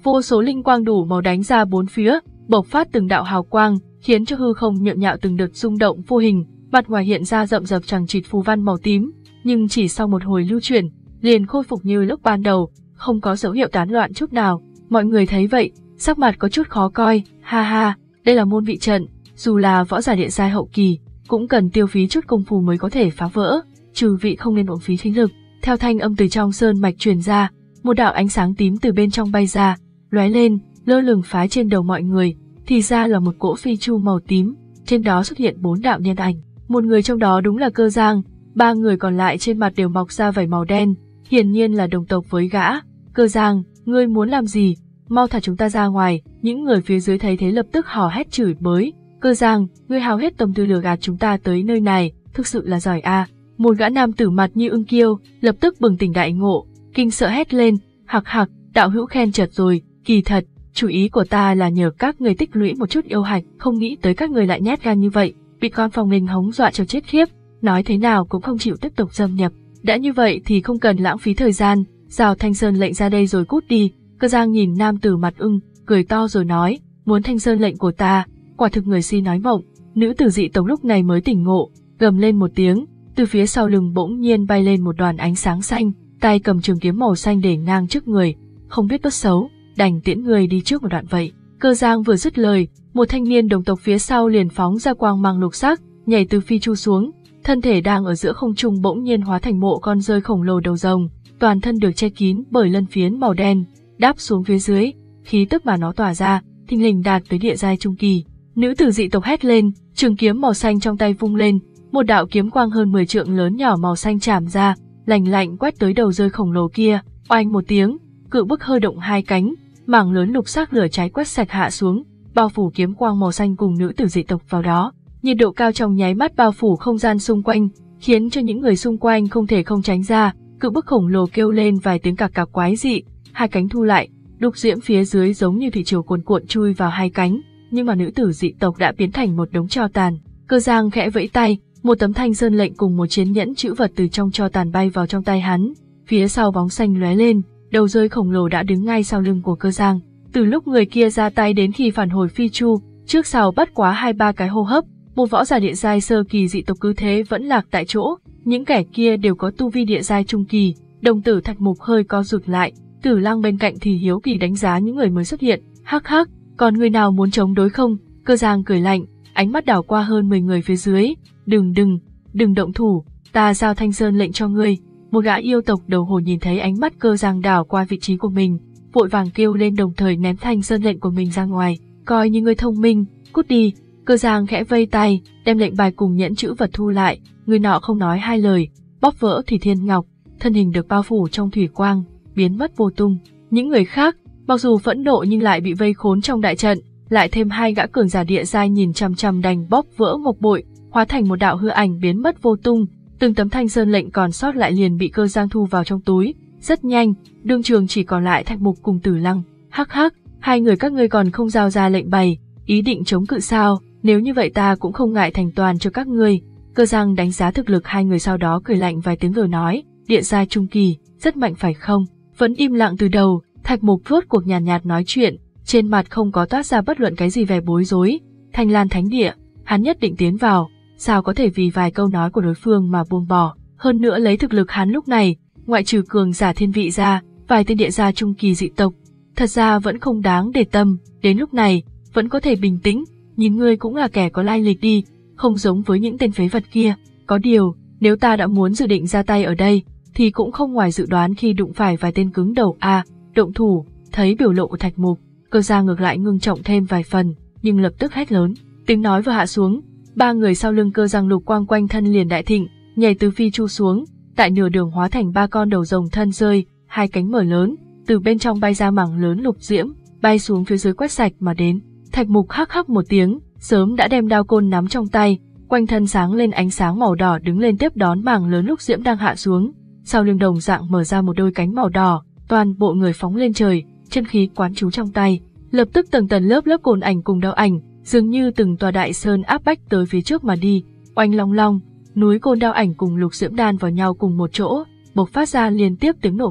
Vô số linh quang đủ màu đánh ra bốn phía, bộc phát từng đạo hào quang, khiến cho hư không nhộn nhạo từng đợt rung động vô hình, mặt ngoài hiện ra rậm rạp chằng chịt phù văn màu tím, nhưng chỉ sau một hồi lưu chuyển, liền khôi phục như lúc ban đầu, không có dấu hiệu tán loạn chút nào. Mọi người thấy vậy, sắc mặt có chút khó coi, ha ha, đây là môn vị trận, dù là võ giả địa giai hậu kỳ, cũng cần tiêu phí chút công phu mới có thể phá vỡ, trừ vị không nên uổng phí thính lực. Theo thanh âm từ trong sơn mạch truyền ra, một đạo ánh sáng tím từ bên trong bay ra, lóe lên, lơ lửng phá trên đầu mọi người, thì ra là một cỗ phi chu màu tím, trên đó xuất hiện bốn đạo nhân ảnh, một người trong đó đúng là Cơ Giang, ba người còn lại trên mặt đều mọc ra vảy màu đen, hiển nhiên là đồng tộc với gã. Cơ Giang, ngươi muốn làm gì? Mau thả chúng ta ra ngoài. Những người phía dưới thấy thế lập tức hò hét chửi bới. Cơ Giang, ngươi hao hết tâm tư lừa gạt chúng ta tới nơi này, thực sự là giỏi a. À. Một gã nam tử mặt như ưng kiêu, lập tức bừng tỉnh đại ngộ, kinh sợ hét lên, hặc hặc, đạo hữu khen chật rồi, kỳ thật, chủ ý của ta là nhờ các người tích lũy một chút yêu hạch, không nghĩ tới các người lại nhát gan như vậy, bị con phòng mình hống dọa cho chết khiếp, nói thế nào cũng không chịu tiếp tục xâm nhập. Đã như vậy thì không cần lãng phí thời gian, rào Thanh Sơn lệnh ra đây rồi cút đi. Cơ Giang nhìn nam tử mặt ưng, cười to rồi nói, muốn Thanh Sơn lệnh của ta, quả thực người si nói mộng. Nữ tử dị tộc lúc này mới tỉnh ngộ, gầm lên một tiếng, từ phía sau lưng bỗng nhiên bay lên một đoàn ánh sáng xanh, tay cầm trường kiếm màu xanh để ngang trước người, không biết tốt xấu, đành tiễn người đi trước một đoạn vậy. Cơ Giang vừa dứt lời, một thanh niên đồng tộc phía sau liền phóng ra quang mang lục sắc, nhảy từ phi chu xuống, thân thể đang ở giữa không trung bỗng nhiên hóa thành mộ con rơi khổng lồ đầu rồng, toàn thân được che kín bởi lân phiến màu đen, đáp xuống phía dưới, khí tức mà nó tỏa ra, thình lình đạt tới địa giai trung kỳ. Nữ tử dị tộc hét lên, trường kiếm màu xanh trong tay vung lên, một đạo kiếm quang hơn mười trượng lớn nhỏ màu xanh chạm ra, lành lạnh quét tới đầu rơi khổng lồ kia, oanh một tiếng, cự bức hơi động hai cánh, mảng lớn lục sắc lửa cháy quét sạch hạ xuống, bao phủ kiếm quang màu xanh cùng nữ tử dị tộc vào đó. Nhiệt độ cao trong nháy mắt bao phủ không gian xung quanh, khiến cho những người xung quanh không thể không tránh ra. Cự bức khổng lồ kêu lên vài tiếng cạc cạc quái dị, hai cánh thu lại, đục diễm phía dưới giống như thủy triều cuồn cuộn chui vào hai cánh, nhưng mà nữ tử dị tộc đã biến thành một đống tro tàn. Cơ Giang khẽ vẫy tay, một tấm Thanh Sơn lệnh cùng một chiến nhẫn chữ vật từ trong tro tàn bay vào trong tay hắn. Phía sau bóng xanh lóe lên, đầu rơi khổng lồ đã đứng ngay sau lưng của Cơ Giang. Từ lúc người kia ra tay đến khi phản hồi phi chu, trước sau bất quá hai ba cái hô hấp, một võ giả địa giai sơ kỳ dị tộc cứ thế vẫn lạc tại chỗ. Những kẻ kia đều có tu vi địa giai trung kỳ. Đồng tử Thạch Mục hơi co rụt lại, Tử Lăng bên cạnh thì hiếu kỳ đánh giá những người mới xuất hiện. Hắc hắc, còn người nào muốn chống đối không? Cơ Giang cười lạnh, ánh mắt đảo qua hơn mười người phía dưới. Đừng đừng, đừng động thủ, ta giao Thanh Sơn lệnh cho ngươi. Một gã yêu tộc đầu hồn nhìn thấy ánh mắt Cơ Giang đảo qua vị trí của mình, vội vàng kêu lên đồng thời ném Thanh Sơn lệnh của mình ra ngoài. Coi như ngươi thông minh, cút đi. Cơ Giang khẽ vây tay, đem lệnh bài cùng nhẫn chữ vật thu lại. Người nọ không nói hai lời, bóp vỡ Thủy Thiên Ngọc, thân hình được bao phủ trong thủy quang, biến mất vô tung. Những người khác, mặc dù phẫn nộ nhưng lại bị vây khốn trong đại trận, lại thêm hai gã cường giả địa giai nhìn chằm chằm đành bóp vỡ ngọc bội, hóa thành một đạo hư ảnh biến mất vô tung. Từng tấm Thanh Sơn lệnh còn sót lại liền bị Cơ Giang thu vào trong túi. Rất nhanh, đương trường chỉ còn lại Thạch Mục cùng Tử Lăng. Hắc hắc, hai người các ngươi còn không giao ra lệnh bày, ý định chống cự sao? Nếu như vậy ta cũng không ngại thành toàn cho các ngươi. Cơ Giang đánh giá thực lực hai người sau đó cười lạnh vài tiếng rồi nói, địa giai trung kỳ, rất mạnh phải không? Vẫn im lặng từ đầu, Thạch Mục rốt cuộc nhàn nhạt, nhạt nói chuyện, trên mặt không có toát ra bất luận cái gì vẻ bối rối. Thanh Lan Thánh Địa, hắn nhất định tiến vào, sao có thể vì vài câu nói của đối phương mà buông bỏ? Hơn nữa lấy thực lực hắn lúc này, ngoại trừ cường giả thiên vị ra, vài tên địa gia trung kỳ dị tộc, thật ra vẫn không đáng để tâm. Đến lúc này vẫn có thể bình tĩnh, nhìn ngươi cũng là kẻ có lai lịch đi, không giống với những tên phế vật kia. Có điều, nếu ta đã muốn dự định ra tay ở đây, thì cũng không ngoài dự đoán khi đụng phải vài tên cứng đầu a. À, động thủ. Thấy biểu lộ của Thạch Mục, Cơ Giang ngược lại ngưng trọng thêm vài phần, nhưng lập tức hét lớn. Tiếng nói vừa hạ xuống, ba người sau lưng Cơ Giang lục quang quanh thân liền đại thịnh, nhảy từ phi chu xuống, tại nửa đường hóa thành ba con đầu rồng thân rơi, hai cánh mở lớn, từ bên trong bay ra mảng lớn lục diễm, bay xuống phía dưới quét sạch mà đến. Thạch Mục hắc hắc một tiếng, sớm đã đem đao côn nắm trong tay, quanh thân sáng lên ánh sáng màu đỏ đứng lên tiếp đón mảng lớn lục diễm đang hạ xuống. Sau lưng đồng dạng mở ra một đôi cánh màu đỏ, toàn bộ người phóng lên trời, chân khí quán trú trong tay, lập tức tầng tầng lớp lớp cồn ảnh cùng đao ảnh, dường như từng tòa đại sơn áp bách tới phía trước mà đi. Oanh long long, núi côn đao ảnh cùng lục diễm đan vào nhau cùng một chỗ, bộc phát ra liên tiếp tiếng nổ mạnh.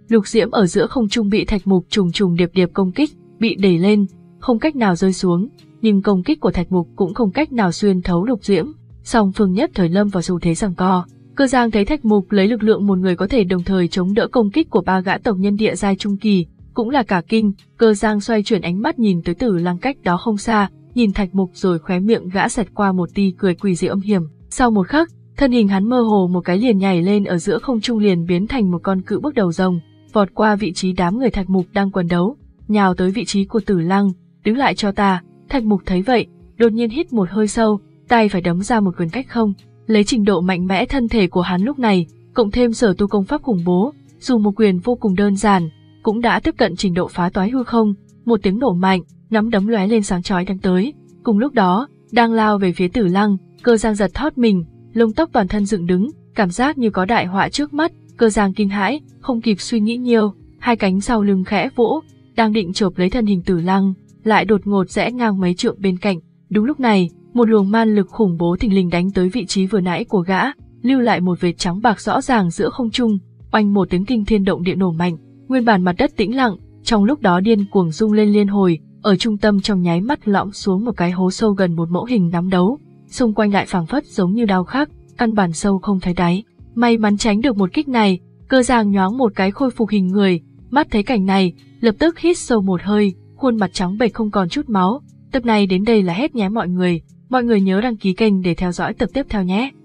Lục Diễm ở giữa không trung bị Thạch Mục trùng trùng điệp điệp công kích, bị đẩy lên, không cách nào rơi xuống, nhưng công kích của Thạch Mục cũng không cách nào xuyên thấu Lục Diễm. Song phương nhất thời lâm vào xu thế giằng co. Cơ Giang thấy Thạch Mục lấy lực lượng một người có thể đồng thời chống đỡ công kích của ba gã tộc nhân địa giai trung kỳ, cũng là cả kinh. Cơ Giang xoay chuyển ánh mắt nhìn tới Tử Lăng cách đó không xa, nhìn Thạch Mục rồi khóe miệng gã xẹt qua một tia cười quỷ dị âm hiểm. Sau một khắc, thân hình hắn mơ hồ một cái liền nhảy lên ở giữa không trung, liền biến thành một con cự bước đầu rồng, vọt qua vị trí đám người Thạch Mục đang quần đấu, nhào tới vị trí của Tử Lăng. Đứng lại cho ta. Thạch Mục thấy vậy, đột nhiên hít một hơi sâu, tay phải đấm ra một quyền cách không. Lấy trình độ mạnh mẽ thân thể của hắn lúc này, cộng thêm sở tu công pháp khủng bố, dù một quyền vô cùng đơn giản, cũng đã tiếp cận trình độ phá toái hư không. Một tiếng nổ mạnh, nắm đấm lóe lên sáng chói đánh tới. Cùng lúc đó, đang lao về phía Tử Lăng, Cơ Giang giật thót mình, lông tóc toàn thân dựng đứng, cảm giác như có đại họa trước mắt. Cơ Giang kinh hãi, không kịp suy nghĩ nhiều, hai cánh sau lưng khẽ vỗ, đang định chộp lấy thân hình Tử Lăng, lại đột ngột rẽ ngang mấy trượng bên cạnh. Đúng lúc này, một luồng man lực khủng bố thình lình đánh tới vị trí vừa nãy của gã, lưu lại một vệt trắng bạc rõ ràng giữa không trung. Oanh một tiếng kinh thiên động địa nổ mạnh, nguyên bản mặt đất tĩnh lặng, trong lúc đó điên cuồng rung lên liên hồi, ở trung tâm trong nháy mắt lõm xuống một cái hố sâu gần một mẫu hình nắm đấu, xung quanh lại phảng phất giống như đao khắc, căn bản sâu không thấy đáy. May mắn tránh được một kích này, Cơ Giang nhoáng một cái khôi phục hình người, mắt thấy cảnh này, lập tức hít sâu một hơi, khuôn mặt trắng bệch không còn chút máu. Tập này đến đây là hết nhé mọi người, mọi người nhớ đăng ký kênh để theo dõi tập tiếp theo nhé.